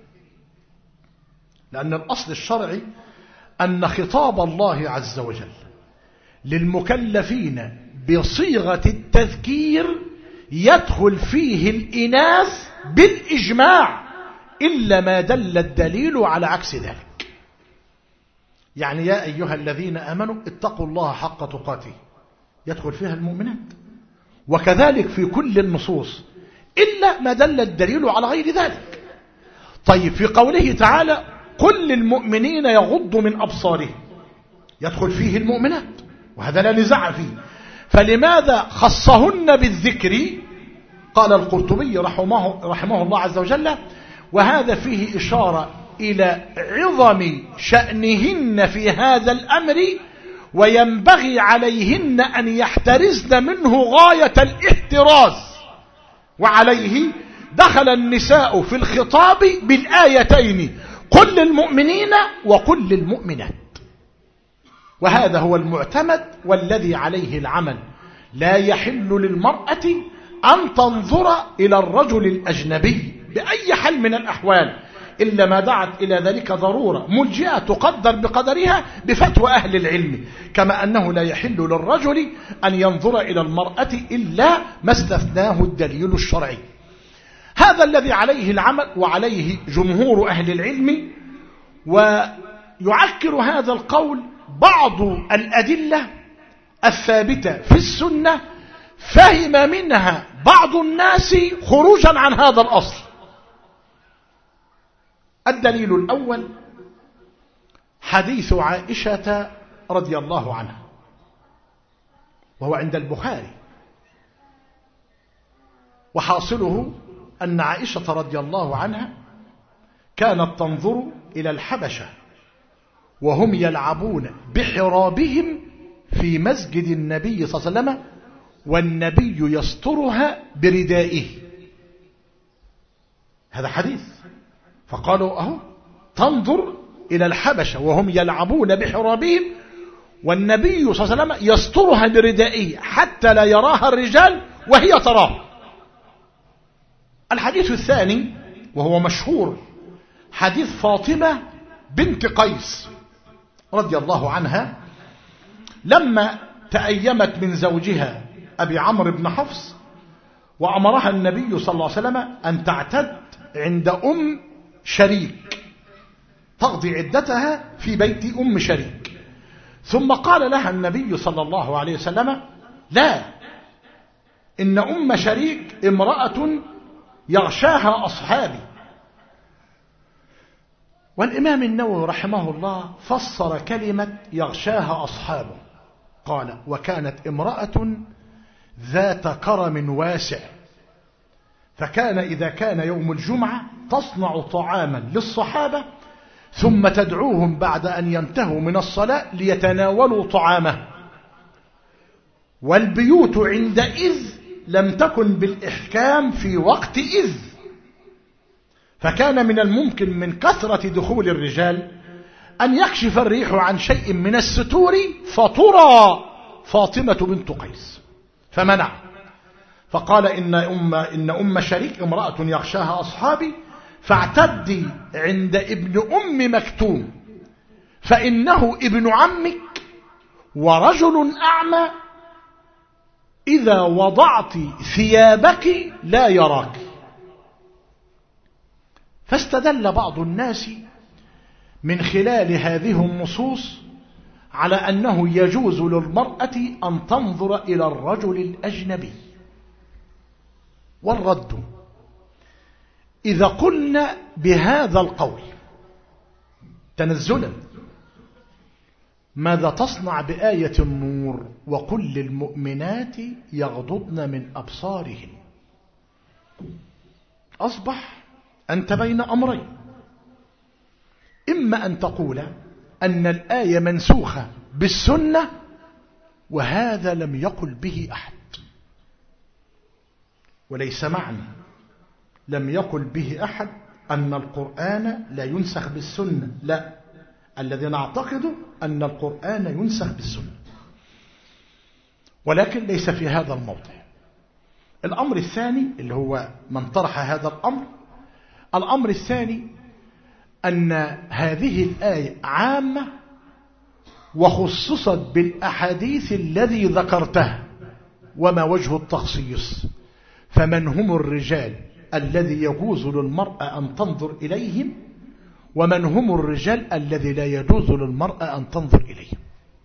لأن الأصل الشرعي أن خطاب الله عز وجل للمكلفين بصيغة التذكير يدخل فيه الإناث بالإجماع، إلا ما دل الدليل على عكس ذلك. يعني يا أيها الذين آمنوا اتقوا الله حق تقاته، يدخل فيها المؤمنات، وكذلك في كل النصوص إلا ما دل الدليل على غير ذلك. طيب في قوله تعالى كل المؤمنين يغضوا من أبصارهم، يدخل فيه المؤمنات، وهذا لا نزاع فيه. فلماذا خصهن بالذكر؟ قال القرطبي رحمه الله عز وجل: وهذا فيه إشارة إلى عظم شأنهن في هذا الأمر، وينبغي عليهن أن يحترزن منه غاية الاحتراز، وعليه دخل النساء في الخطاب بالآيتين قل للمؤمنين وقل للمؤمنات. وهذا هو المعتمد والذي عليه العمل. لا يحل للمرأة أن تنظر إلى الرجل الأجنبي بأي حال من الأحوال إلا ما دعت إلى ذلك ضرورة ملجئة تقدر بقدرها بفتوى أهل العلم، كما أنه لا يحل للرجل أن ينظر إلى المرأة إلا ما استثناه الدليل الشرعي. هذا الذي عليه العمل وعليه جمهور أهل العلم. ويعكر هذا القول بعض الأدلة الثابتة في السنة فهم منها بعض الناس خروجا عن هذا الأصل. الدليل الأول حديث عائشة رضي الله عنها، وهو عند البخاري، وحاصله أن عائشة رضي الله عنها كانت تنظر إلى الحبشة وهم يلعبون بحرابهم في مسجد النبي صلى الله عليه وسلم والنبي يسترها بردائه. هذا حديث. فقالوا أهو تنظر إلى الحبشة وهم يلعبون بحرابهم والنبي صلى الله عليه وسلم يسترها بردائه حتى لا يراها الرجال وهي تراه. الحديث الثاني وهو مشهور حديث فاطمة بنت قيس رضي الله عنها لما تأيمت من زوجها أبي عمرو بن حفص، وأمرها النبي صلى الله عليه وسلم أن تعتد عند أم شريك، تقضي عدتها في بيت أم شريك. ثم قال لها النبي صلى الله عليه وسلم لا، إن أم شريك امرأة يغشاها أصحابي. والإمام النووي رحمه الله فسر كلمة يغشاها أصحابه، قال وكانت امرأة ذات كرم واسع، فكان إذا كان يوم الجمعة تصنع طعاما للصحابة ثم تدعوهم بعد أن ينتهوا من الصلاة ليتناولوا طعامه. والبيوت عندئذ لم تكن بالإحكام في وقت إذ، فكان من الممكن من كثرة دخول الرجال أن يكشف الريح عن شيء من الستور فترى فاطمة بنت قيس، فمنع. فقال إن أم شريك امرأة يغشاها أصحابي، فاعتدي عند ابن أم مكتوم فإنه ابن عمك ورجل أعمى، إذا وضعت ثيابك لا يراك. فاستدل بعض الناس من خلال هذه النصوص على أنه يجوز للمرأة أن تنظر إلى الرجل الأجنبي. والرد إذا قلنا بهذا القول تنزلا ماذا تصنع بآية النور وقل للمؤمنات يغضضن من أبصارهن؟ أصبح أنت بين أمرين، إما أن تقول أن الآية منسوخة بالسنة وهذا لم يقل به أحد، وليس معنى لم يقل به أحد أن القرآن لا ينسخ بالسنة، لا، الذي نعتقد أن القرآن ينسخ بالسنة، ولكن ليس في هذا الموضع. الأمر الثاني اللي هو من طرح هذا الأمر الثاني أن هذه الآية عامة وخصصت بالأحاديث الذي ذكرتها، وما وجه التخصيص؟ فمن هم الرجال الذي يجوز للمرأة أن تنظر إليهم، ومن هم الرجال الذي لا يجوز للمرأة أن تنظر إليهم.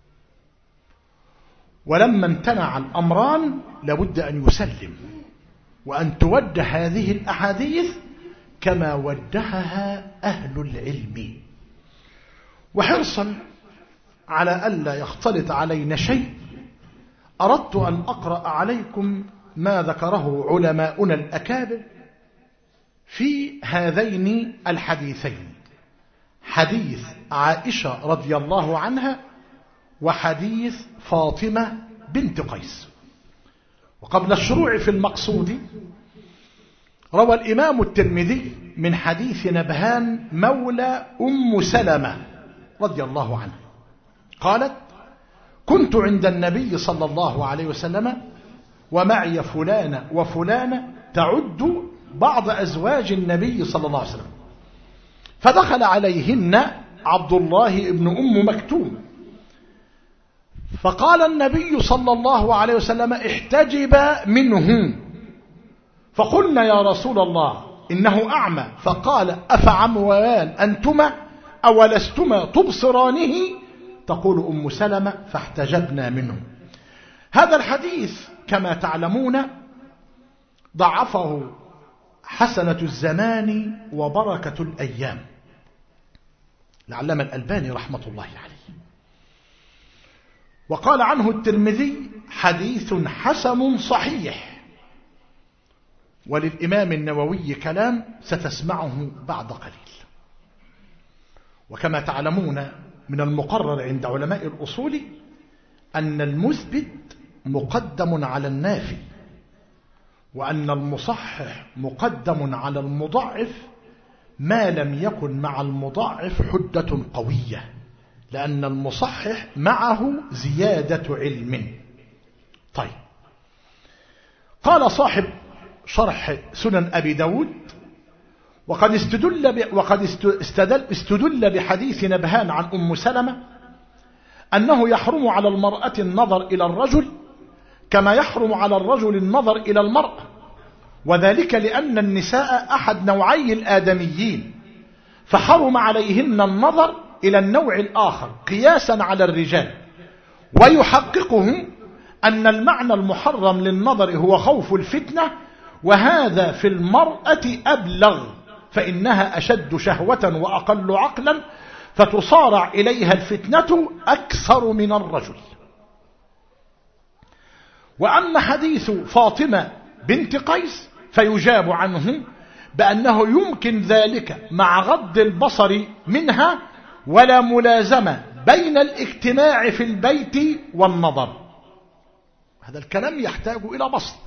ولما امتنع الأمران لابد أن يسلم وأن توجه هذه الأحاديث كما وجهها أهل العلم. وحرصا على ألا يختلط علينا شيء أردت أن أقرأ عليكم ما ذكره علماؤنا الأكابر في هذين الحديثين، حديث عائشة رضي الله عنها وحديث فاطمة بنت قيس. وقبل الشروع في المقصود روى الإمام الترمذي من حديث نبهان مولى أم سلمة رضي الله عنه قالت: كنت عند النبي صلى الله عليه وسلم ومعي فلانة وفلانة تعد بعض أزواج النبي صلى الله عليه وسلم، فدخل عليهن عبد الله بن أم مكتوم، فقال النبي صلى الله عليه وسلم: احتجب منه. فقلنا: يا رسول الله إنه أعمى. فقال: أفعموان أنتما أولستما تبصرانه؟ تقول أم سلمة: فاحتجبنا منه. هذا الحديث كما تعلمون ضعفه حسنة الزمان وبركة الأيام العلامة الألباني رحمة الله عليه، وقال عنه الترمذي: حديث حسن صحيح. وللإمام النووي كلام ستسمعه بعد قليل. وكما تعلمون من المقرر عند علماء الأصول أن المثبت مقدم على النافي، وأن المصحح مقدم على المضعف ما لم يكن مع المضعف حجة قوية، لأن المصحح معه زيادة علم. طيب، قال صاحب شرح سنن أبي داود: وقد استدل بحديث نبهان عن أم سلمة أنه يحرم على المرأة النظر إلى الرجل كما يحرم على الرجل النظر إلى المرأة، وذلك لأن النساء أحد نوعي الآدميين، فحرم عليهن النظر إلى النوع الآخر قياسا على الرجال. ويحققه أن المعنى المحرم للنظر هو خوف الفتنة، وهذا في المرأة أبلغ، فإنها أشد شهوة وأقل عقلا، فتصارع إليها الفتنة أكثر من الرجل. وأما حديث فاطمة بنت قيس فيجاب عنه بأنه يمكن ذلك مع غض البصر منها، ولا ملازمة بين الاجتماع في البيت والنظر. هذا الكلام يحتاج إلى بسط.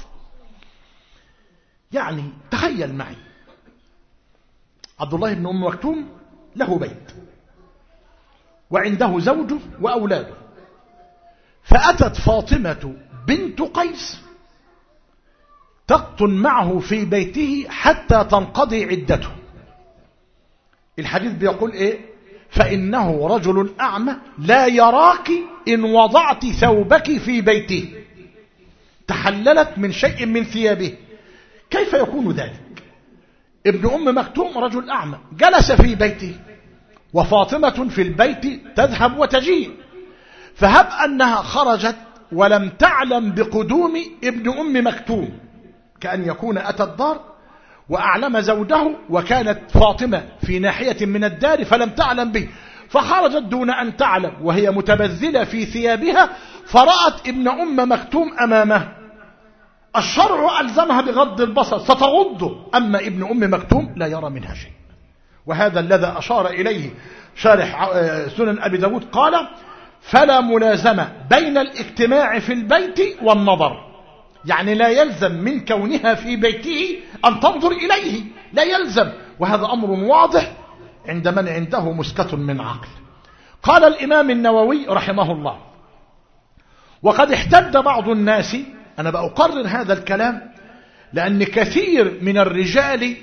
يعني تخيل معي عبد الله بن أم مكتوم له بيت وعنده زوجه وأولاده، فأتت فاطمة بنت قيس تقطن معه في بيته حتى تنقضي عدته. الحديث بيقول إيه؟ فإنه رجل أعمى لا يراك إن وضعت ثوبك في بيته. تحللت من شيء من ثيابه. كيف يكون ذلك؟ ابن أم مكتوم رجل أعمى جلس في بيته، وفاطمة في البيت تذهب وتجيء، فهب أنها خرجت ولم تعلم بقدوم ابن أم مكتوم، كأن يكون أتى الدار وأعلم زوجه، وكانت فاطمة في ناحية من الدار فلم تعلم به، فخرجت دون أن تعلم وهي متبذلة في ثيابها، فرأت ابن أم مكتوم أمامه. الشرع ألزمها بغض البصر، ستغضه، أما ابن أم مكتوم لا يرى منها شيء. وهذا الذي أشار إليه شارح سنن أبي داود، قال: فلا ملازمة بين الاجتماع في البيت والنظر، يعني لا يلزم من كونها في بيته أن تنظر إليه، لا يلزم. وهذا أمر واضح عند من عنده مسكة من عقل. قال الإمام النووي رحمه الله: وقد احتج بعض الناس، أنا بأقرر هذا الكلام لأن كثير من الرجال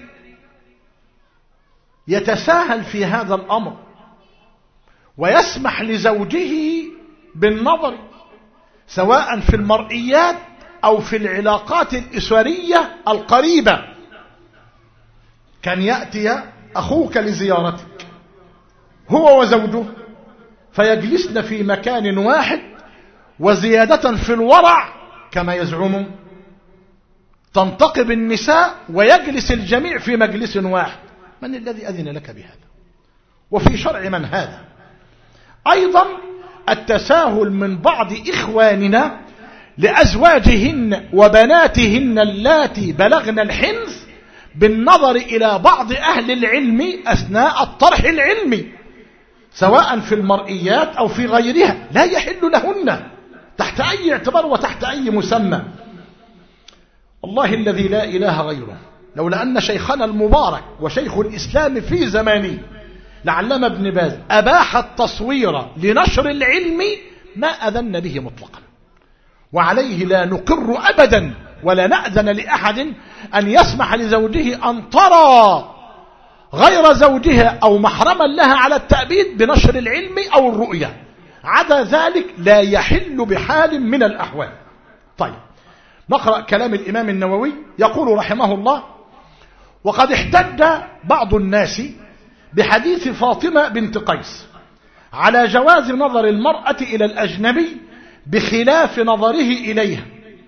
يتساهل في هذا الأمر ويسمح لزوجه بالنظر سواء في المرئيات أو في العلاقات الأسرية القريبة. كان يأتي أخوك لزيارتك هو وزوجه فيجلسن في مكان واحد، وزيادة في الورع كما يزعمون تنتقب النساء ويجلس الجميع في مجلس واحد. من الذي أذن لك بهذا؟ وفي شرع من هذا؟ أيضا التساهل من بعض إخواننا لأزواجهن وبناتهن اللاتي بلغن الحنث بالنظر إلى بعض أهل العلم أثناء الطرح العلمي سواء في المرئيات أو في غيرها، لا يحل لهن تحت أي اعتبار وتحت أي مسمى. الله الذي لا إله غيره لولا أن شيخنا المبارك وشيخ الإسلام في زمانه العلامة ابن باز أباح التصوير لنشر العلم ما أذن به مطلقا، وعليه لا نقر أبدا ولا نأذن لأحد أن يسمح لزوجه أن ترى غير زوجها أو محرما لها على التأبيد بنشر العلم أو الرؤية، عدا ذلك لا يحل بحال من الأحوال. طيب نقرأ كلام الإمام النووي يقول رحمه الله: وقد احتج بعض الناس بحديث فاطمة بنت قيس على جواز نظر المرأة إلى الأجنبي بخلاف نظره إليها،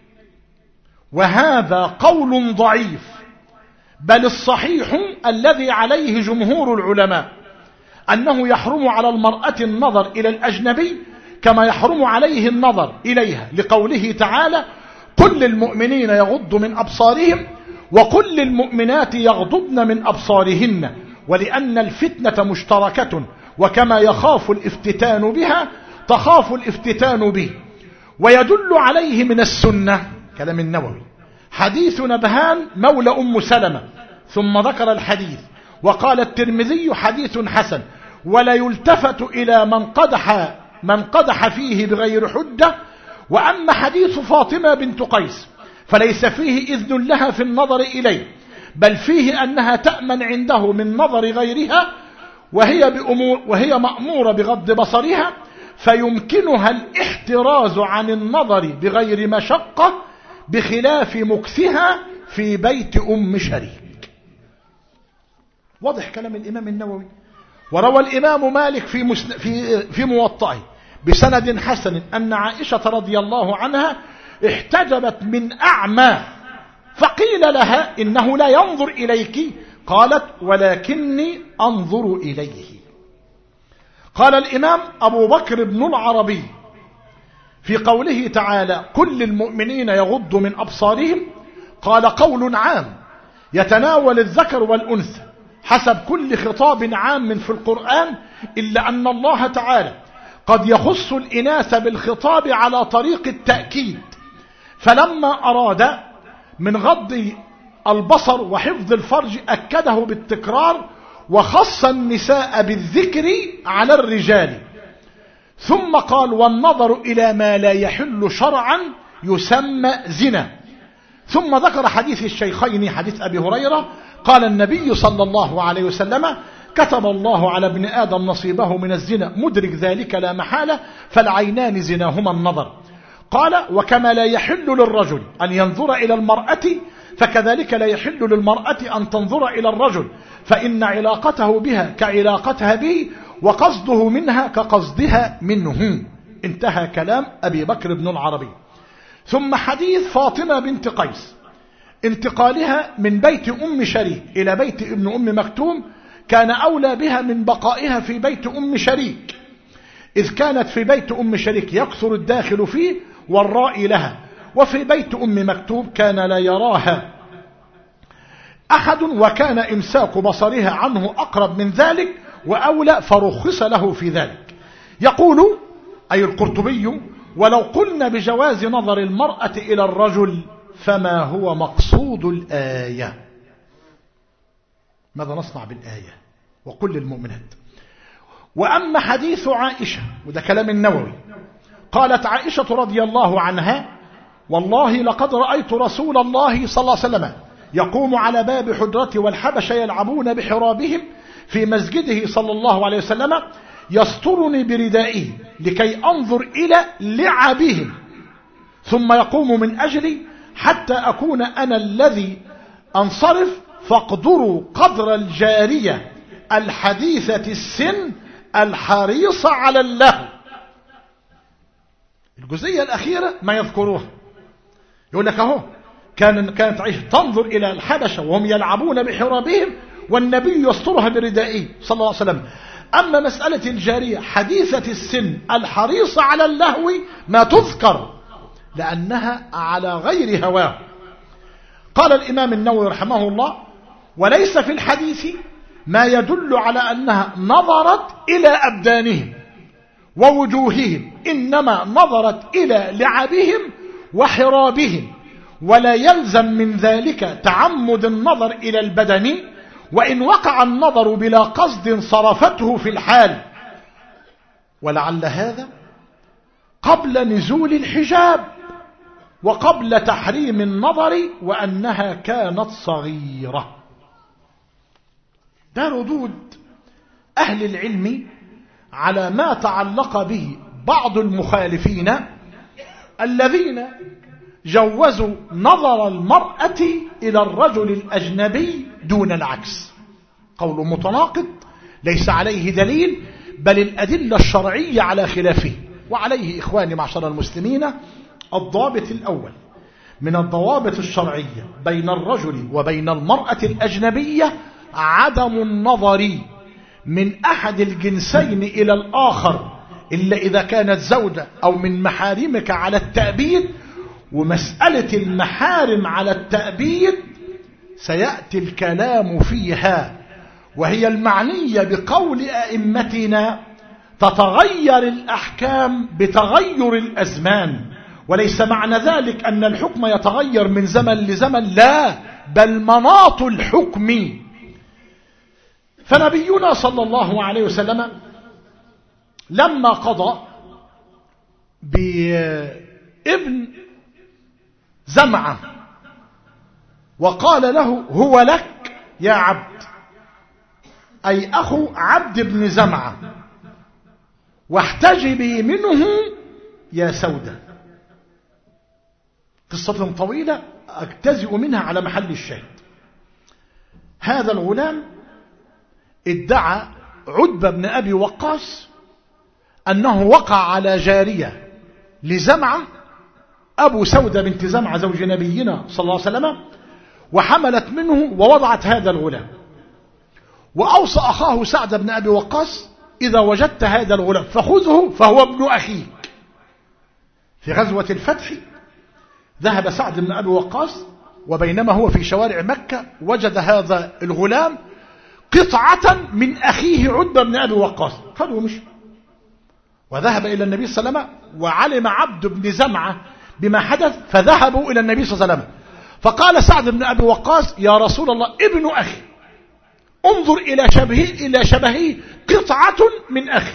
وهذا قول ضعيف، بل الصحيح الذي عليه جمهور العلماء أنه يحرم على المرأة النظر إلى الأجنبي كما يحرم عليه النظر إليها، لقوله تعالى: قل للمؤمنين يغضوا من أبصارهم وقل للمؤمنات يغضضن من أبصارهن، ولأن الفتنة مشتركة، وكما يخاف الافتتان بها تخاف الافتتان به. ويدل عليه من السنة كلام النووي حديث نبهان مولى أم سلمة، ثم ذكر الحديث وقال الترمذي حديث حسن، ولا يلتفت إلى من قدح فيه بغير حجة. وأما حديث فاطمة بنت قيس فليس فيه إذن لها في النظر إليه، بل فيه أنها تأمن عنده من نظر غيرها، وهي مأمورة بغض بصرها، فيمكنها الاحتراز عن النظر بغير مشقة، بخلاف مكثها في بيت أم شريك. واضح كلام الإمام النووي. وروى الإمام مالك في موطئه بسند حسن أن عائشة رضي الله عنها احتجبت من أعمى، فقيل لها إنه لا ينظر إليك، قالت: ولكني أنظر إليه. قال الإمام أبو بكر بن العربي في قوله تعالى: كل المؤمنين يغضوا من أبصارهم، قال: قول عام يتناول الذكر والأنثى حسب كل خطاب عام في القرآن، إلا أن الله تعالى قد يخص الإناث بالخطاب على طريق التأكيد، فلما أراد من غض البصر وحفظ الفرج أكده بالتكرار، وخص النساء بالذكر على الرجال، ثم قال: والنظر إلى ما لا يحل شرعا يسمى زنا. ثم ذكر حديث الشيخين حديث أبي هريرة قال النبي صلى الله عليه وسلم: كتب الله على ابن آدم نصيبه من الزنا، مدرك ذلك لا محالة، فالعينان زناهما النظر. قال: وكما لا يحل للرجل أن ينظر إلى المرأة، فكذلك لا يحل للمرأة أن تنظر إلى الرجل، فإن علاقته بها كعلاقتها به، وقصده منها كقصدها منه. انتهى كلام أبي بكر بن العربي. ثم حديث فاطمة بنت قيس انتقالها من بيت أم شريك إلى بيت ابن أم مكتوم كان أولى بها من بقائها في بيت أم شريك، إذ كانت في بيت أم شريك يكثر الداخل فيه والرائي لها، وفي بيت أم مكتوم كان لا يراها أحد، وكان إمساك بصرها عنه أقرب من ذلك وأولى، فرخص له في ذلك. يقول أي القرطبي: ولو قلنا بجواز نظر المرأة إلى الرجل فما هو مقصود الآية؟ ماذا نصنع بالآية؟ وكل المؤمنات. وأما حديث عائشة، وده كلام النووي، قالت عائشة رضي الله عنها: والله لقد رأيت رسول الله صلى الله عليه وسلم يقوم على باب حجرتي والحبش يلعبون بحرابهم في مسجده صلى الله عليه وسلم، يسترني بردائه لكي أنظر إلى لعبهم، ثم يقوم من أجلي حتى أكون أنا الذي أنصرف، فاقدروا قدر الجارية الحديثة السن الحريصة على اللهو. الجزئية الأخيرة ما يذكروها، يقول لك أهو كانت عائشة تنظر إلى الحبشة وهم يلعبون بحرابهم والنبي يسترها بردائه صلى الله عليه وسلم. أما مسألة الجارية حديثة السن الحريصة على اللهو ما تذكر لأنها على غير هواه. قال الإمام النووي رحمه الله: وليس في الحديث ما يدل على أنها نظرت إلى أبدانهم ووجوههم، إنما نظرت إلى لعبهم وحرابهم، ولا يلزم من ذلك تعمد النظر إلى البدن، وإن وقع النظر بلا قصد صرفته في الحال، ولعل هذا قبل نزول الحجاب وقبل تحريم النظر وأنها كانت صغيرة. ده ردود أهل العلم على ما تعلق به بعض المخالفين الذين جوزوا نظر المرأة إلى الرجل الأجنبي دون العكس. قول متناقض ليس عليه دليل، بل الأدلة الشرعية على خلافه. وعليه إخواني معشر المسلمين الضابط الأول من الضوابط الشرعية بين الرجل وبين المرأة الأجنبية عدم النظر من أحد الجنسين إلى الآخر إلا إذا كانت زوجة أو من محارمك على التأبيد. ومسألة المحارم على التأبيد سيأتي الكلام فيها، وهي المعنية بقول أئمتنا تتغير الأحكام بتغير الأزمان، وليس معنى ذلك أن الحكم يتغير من زمن لزمن، لا، بل مناط الحكم. فنبينا صلى الله عليه وسلم لما قضى بابن زمعة وقال له هو لك يا عبد، أي أخو عبد بن زمعة، واحتجبي منه يا سودة. قصة طويلة أجتزئ منها على محل الشاهد. هذا الغلام ادعى عتبة بن أبي وقاص أنه وقع على جارية لزمعة أبو سودة بنت زمعة زوج نبينا صلى الله عليه وسلم، وحملت منه ووضعت هذا الغلام. وأوصى أخاه سعد بن أبي وقاص إذا وجدت هذا الغلام فخذه فهو ابن أخيك. في غزوة الفتح ذهب سعد بن أبي وقاص، وبينما هو في شوارع مكة وجد هذا الغلام قطعة من أخيه عتبة بن أبي وقاص، خذه ومشي. وذهب إلى النبي صلى الله عليه وسلم، وعلم عبد بن زمعة بما حدث، فذهبوا إلى النبي صلى الله عليه وسلم. فقال سعد بن أبي وقاص يا رسول الله ابن أخي، انظر إلى شبهه قطعة من أخي.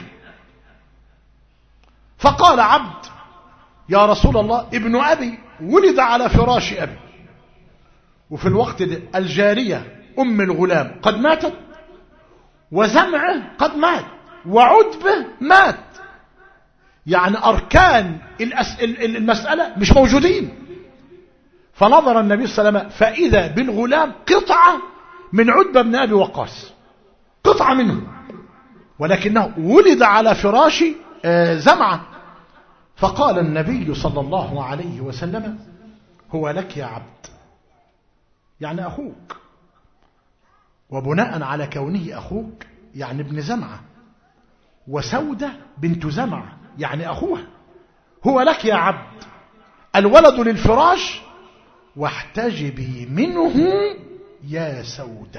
فقال عبد يا رسول الله ابن أبي ولد على فراش أبي. وفي الوقت ده الجارية أم الغلام قد ماتت، وزمعه قد مات، وعتبه مات، يعني أركان المسألة مش موجودين. فنظر النبي صلى الله عليه وسلم فإذا بالغلام قطعة من عتبة بن أبي وقاص، قطعة منه، ولكنه ولد على فراش زمعة. فقال النبي صلى الله عليه وسلم هو لك يا عبد، يعني أخوك، وبناء على كونه أخوك يعني ابن زمعة، وسودة بنت زمعة يعني أخوها. هو لك يا عبد، الولد للفراش، واحتجبي منه يا سودة.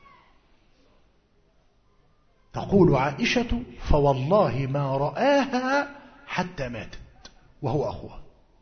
تقول عائشة فوالله ما رآها حتى ماتت وهو أخوها.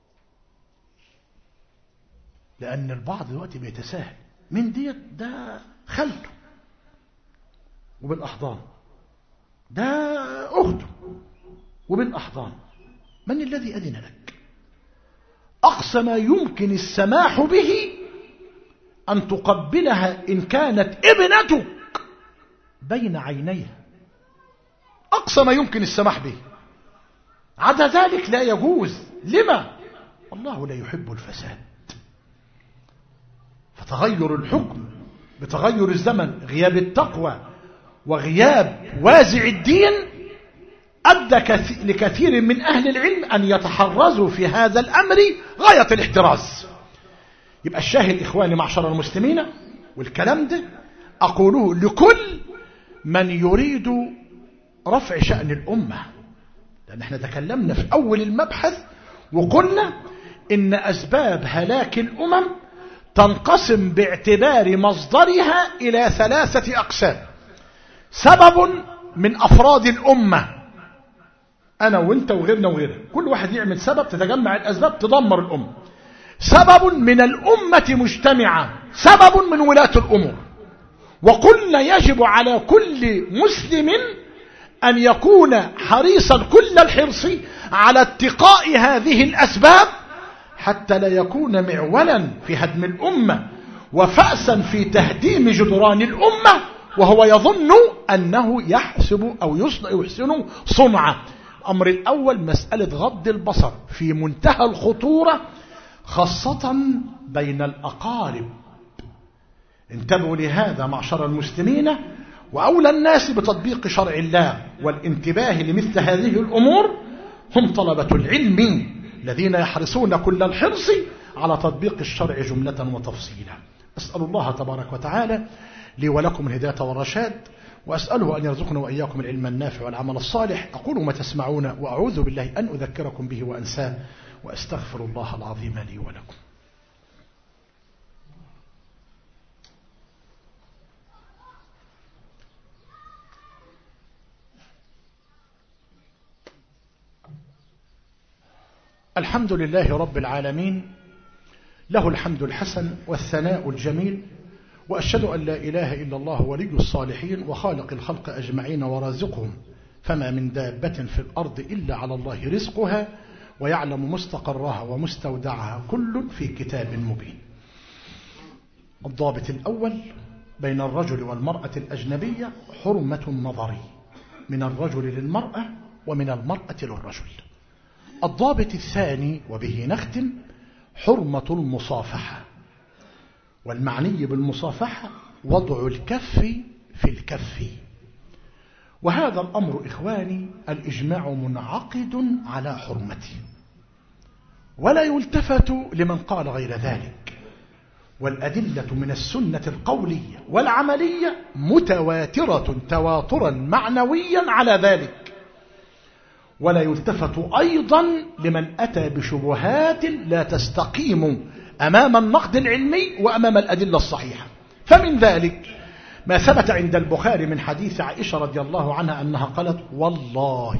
لأن البعض دلوقتي بيتساهل من ديت، ده خالته وبالأحضان، ده أخته وبالأحضان. من الذي أذن لك؟ أقصى ما يمكن السماح به أن تقبلها إن كانت ابنتك بين عينيها، أقصى ما يمكن السماح به. عدا ذلك لا يجوز. لما؟ الله لا يحب الفساد. فتغير الحكم بتغير الزمن، غياب التقوى وغياب وازع الدين، أدى لكثير من أهل العلم أن يتحرزوا في هذا الأمر غاية الاحتراز. يبقى الشاهد إخواني معشر المسلمين، والكلام ده أقوله لكل من يريد رفع شأن الأمة، لأن احنا تكلمنا في أول المبحث وقلنا إن أسباب هلاك الأمم تنقسم باعتبار مصدرها إلى 3 أقسام. سبب من أفراد الأمة، أنا وإنت وغيرنا وغيرنا، كل واحد يعمل سبب تتجمع الأسباب تدمر الأمة. سبب من الأمة مجتمعة، سبب من ولاة الأمور. وقلنا يجب على كل مسلم أن يكون حريصا كل الحرص على اتقاء هذه الأسباب حتى لا يكون معولا في هدم الأمة وفأسا في تهديم جدران الأمة، وهو يظن أنه يحسب أو يحسن صنعا. الأمر الأول مسألة غض البصر في منتهى الخطورة، خاصة بين الأقارب. انتبهوا لهذا معشر المسلمين، وأولى الناس بتطبيق شرع الله والانتباه لمثل هذه الأمور هم طلبة العلم الذين يحرصون كل الحرص على تطبيق الشرع جملة وتفصيلا. أسأل الله تبارك وتعالى لي ولكم الهداية والرشاد، وأسأله أن يرزقنا وإياكم العلم النافع والعمل الصالح. أقول ما تسمعون، وأعوذ بالله أن أذكركم به وأنساه، وأستغفر الله العظيم لي ولكم. الحمد لله رب العالمين، له الحمد الحسن والثناء الجميل، وأشهد أن لا إله إلا الله ولي الصالحين وخالق الخلق أجمعين ورازقهم، فما من دابة في الأرض إلا على الله رزقها ويعلم مستقرها ومستودعها كل في كتاب مبين. الضابط الأول بين الرجل والمرأة الأجنبية حرمة النظر من الرجل للمرأة ومن المرأة للرجل. الضابط الثاني وبه نختم حرمة المصافحة، والمعني بالمصافحة وضع الكف في الكف. وهذا الأمر إخواني الإجماع منعقد على حرمته، ولا يلتفت لمن قال غير ذلك، والأدلة من السنة القولية والعملية متواترة تواترا معنويا على ذلك. ولا يلتفت أيضا لمن أتى بشبهات لا تستقيم أمام النقد العلمي وأمام الأدلة الصحيحة. فمن ذلك ما ثبت عند البخاري من حديث عائشة رضي الله عنها أنها قالت: والله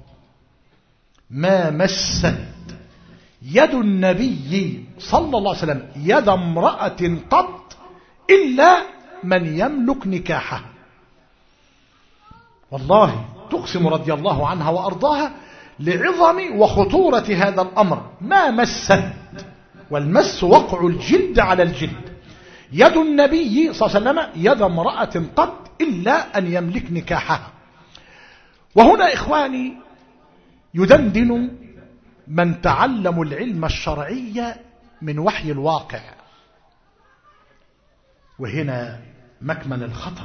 ما مست يد النبي صلى الله عليه وسلم يد امرأة قط إلا من يملك نكاحه. والله تقسم رضي الله عنها وأرضاها لعظم وخطورة هذا الأمر. ما مست، والمس وقع الجلد على الجلد، يد النبي صلى الله عليه وسلم يد امرأة قط إلا أن يملك نكاحها. وهنا إخواني يدندن من تعلموا العلم الشرعي من وحي الواقع، وهنا مكمن الخطر،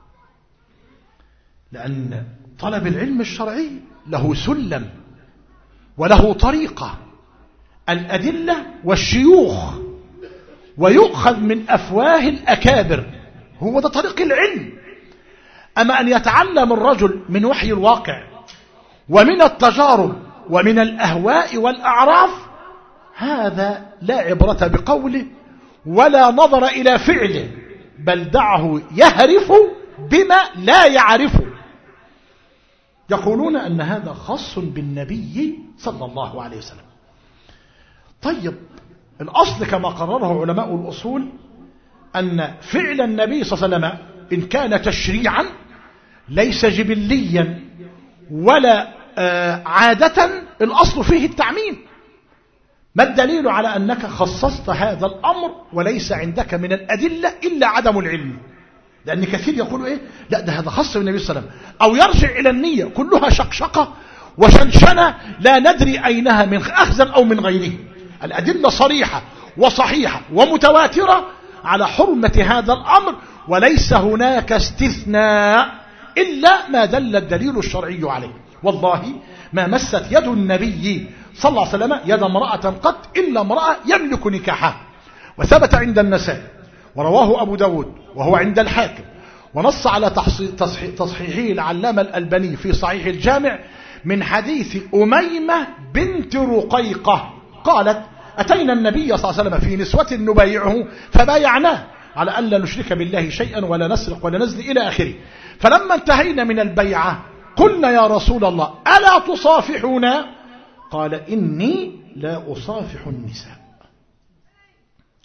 لأن طلب العلم الشرعي له سلم وله طريقة، الأدلة والشيوخ، ويؤخذ من أفواه الأكابر، هو ده طريق العلم. أما أن يتعلم الرجل من وحي الواقع ومن التجارب ومن الأهواء والأعراف، هذا لا عبرة بقوله ولا نظر إلى فعله، بل دعه يهرف بما لا يعرفه. يقولون أن هذا خاص بالنبي صلى الله عليه وسلم. طيب، الأصل كما قرره علماء الأصول أن فعل النبي صلى الله عليه وسلم إن كان تشريعا ليس جبليا ولا عادة، الأصل فيه التعميم. ما الدليل على أنك خصصت هذا الأمر وليس عندك من الأدلة إلا عدم العلم؟ لأن كثير يقولوا إيه، لا ده هذا خاص بالنبي صلى الله عليه وسلم، أو يرجع إلى النية، كلها شقشقة وشنشنة لا ندري أينها من أخذ أو من غيره. الأدلة صريحة وصحيحة ومتواترة على حرمة هذا الأمر، وليس هناك استثناء إلا ما دل الدليل الشرعي عليه. والله ما مست يد النبي صلى الله عليه وسلم يد امرأة قط إلا امرأة يملك نكاحها. وثبت عند النسائي ورواه أبو داود وهو عند الحاكم، ونص على تصحيحه العلامة الألباني في صحيح الجامع من حديث أميمة بنت رقيقة قالت: أتينا النبي صلى الله عليه وسلم في نسوة نبايعه فبايعناه على أن لا نشرك بالله شيئا ولا نسرق ولا نزني إلى آخره. فلما انتهينا من البيعة قلنا: يا رسول الله ألا تصافحنا؟ قال: إني لا أصافح النساء.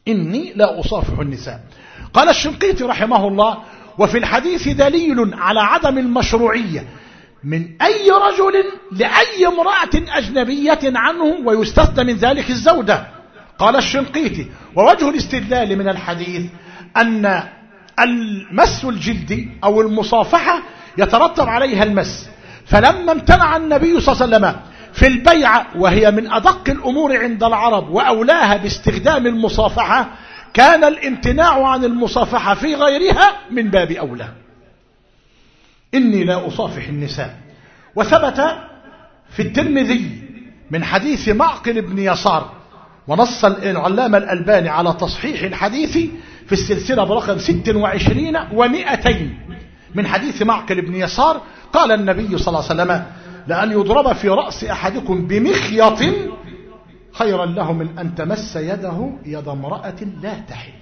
إني لا أصافح النساء. قال الشنقيطي رحمه الله: وفي الحديث دليل على عدم المشروعية من أي رجل لأي امرأة أجنبية عنه، ويستثنى من ذلك الزوجة. قال الشنقيطي: ووجه الاستدلال من الحديث أن المس الجلد أو المصافحة يترتب عليها المس، فلما امتنع النبي صلى الله عليه وسلم في البيعة وهي من أدق الأمور عند العرب وأولاها باستخدام المصافحة، كان الامتناع عن المصافحة في غيرها من باب أولى. إني لا أصافح النساء. وثبت في الترمذي من حديث معقل بن يسار، ونص العلامة الألباني على تصحيح الحديث في السلسلة برقم 26 و200 من حديث معقل بن يسار، قال النبي صلى الله عليه وسلم: لأن يضرب في رأس أحدكم بمخيط خيرا له من أن تمس يده يد امرأة لا تحل.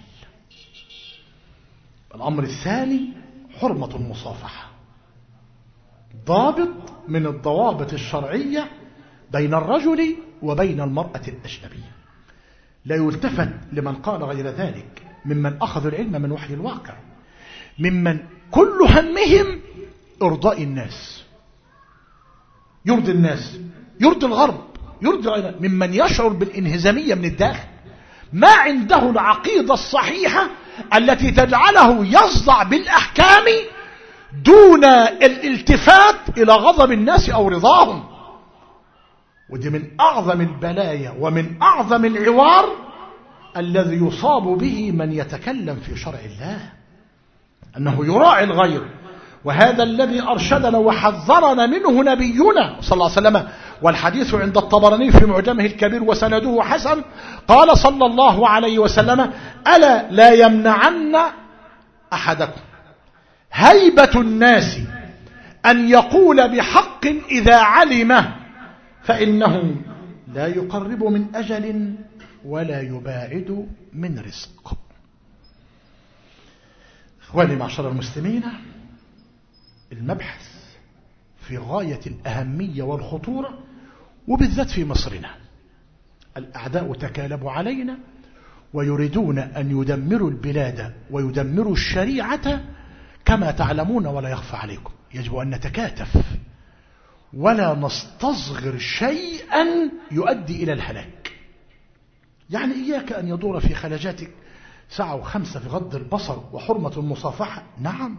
الأمر الثاني حرمة المصافحة، ضابط من الضوابط الشرعية بين الرجل وبين المرأة الأجنبية، لا يلتفت لمن قال غير ذلك ممن أخذوا العلم من وحي الواقع، ممن كل همهم إرضاء الناس، يرضي الناس، يرضي الغرب، يرضي غيره، ممن يشعر بالانهزامية من الداخل، ما عنده العقيدة الصحيحة التي تجعله يصدع بالأحكام دون الالتفات إلى غضب الناس أو رضاهم. ودي من أعظم البلايا ومن أعظم العوار الذي يصاب به من يتكلم في شرع الله، أنه يراعي الغير. وهذا الذي أرشدنا وحذرنا منه نبينا صلى الله عليه وسلم، والحديث عند الطبراني في معجمه الكبير وسنده حسن. قال صلى الله عليه وسلم: ألا لا يمنعن أحدكم هيبة الناس أن يقول بحق إذا علمه، فإنه لا يقرب من أجل ولا يباعد من رزق. إخواني معشر المسلمين، المبحث في غاية الأهمية والخطورة، وبالذات في مصرنا. الأعداء تكالبوا علينا ويريدون أن يدمروا البلاد ويدمروا الشريعة كما تعلمون، ولا يخفى عليكم. يجب أن نتكاتف ولا نستصغر شيئا يؤدي إلى الهلاك. يعني إياك أن يدور في خلجاتك ساعة وخمسة في غض البصر وحرمة المصافحة. نعم،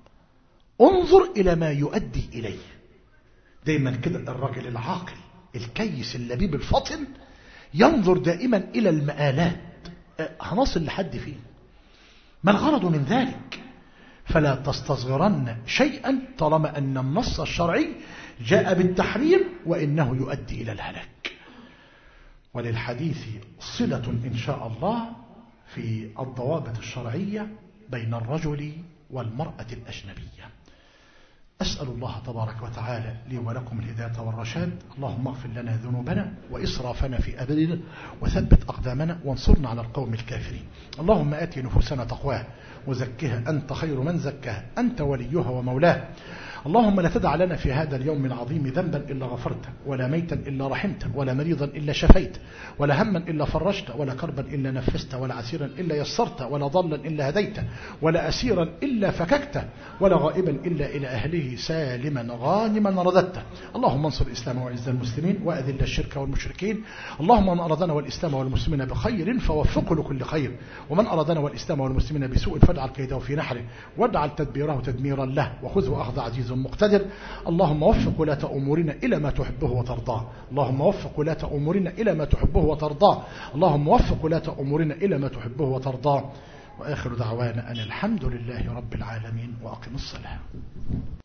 انظر إلى ما يؤدي إليه. دايما كده الرجل العاقل الكيس اللبيب الفطن ينظر دائما إلى المآلات، هنصل لحد فين، ما الغرض من ذلك. فلا تستصغرن شيئا طالما أن النص الشرعي جاء بالتحريم وإنه يؤدي إلى الهلاك. وللحديث صلة إن شاء الله في الضوابط الشرعية بين الرجل والمرأة الأجنبية. أسأل الله تبارك وتعالى لي ولكم الهداية والرشاد. اللهم اغفر لنا ذنوبنا وإسرافنا في أمرنا وثبت أقدامنا وانصرنا على القوم الكافرين. اللهم آت نفوسنا تقواها وزكها أنت خير من زكاها، أنت وليها ومولاها. اللهم لا تدع لنا في هذا اليوم العظيم ذنبا إلا غفرته، ولا ميتا إلا رحمته، ولا مريضا إلا شفيته، ولا هما إلا فرجته، ولا كربا إلا نفسته، ولا عسيرا إلا يسرته، ولا ضلا إلا هديته، ولا أسيرا إلا فككته، ولا غائبا إلا إلى أهله سالما غانما رددته. اللهم انصر الإسلام وعز المسلمين وأذل الشرك والمشركين. اللهم من أرادنا والإسلام والمسلمين بخير فوفقه لكل خير، ومن أرادنا والإسلام والمسلمين بسوء فاجعل كيده في نحره واجعل تدبيره تدميرا له وخذه أخذ عزيز مقتدر. اللهم وفق ولاة أمورنا إلى ما تحبه وترضاه. اللهم وفق ولاة أمورنا إلى ما تحبه وترضاه. اللهم وفق ولاة أمورنا إلى ما تحبه وترضاه. وآخر دعوانا أن الحمد لله رب العالمين، وأقم الصلاة.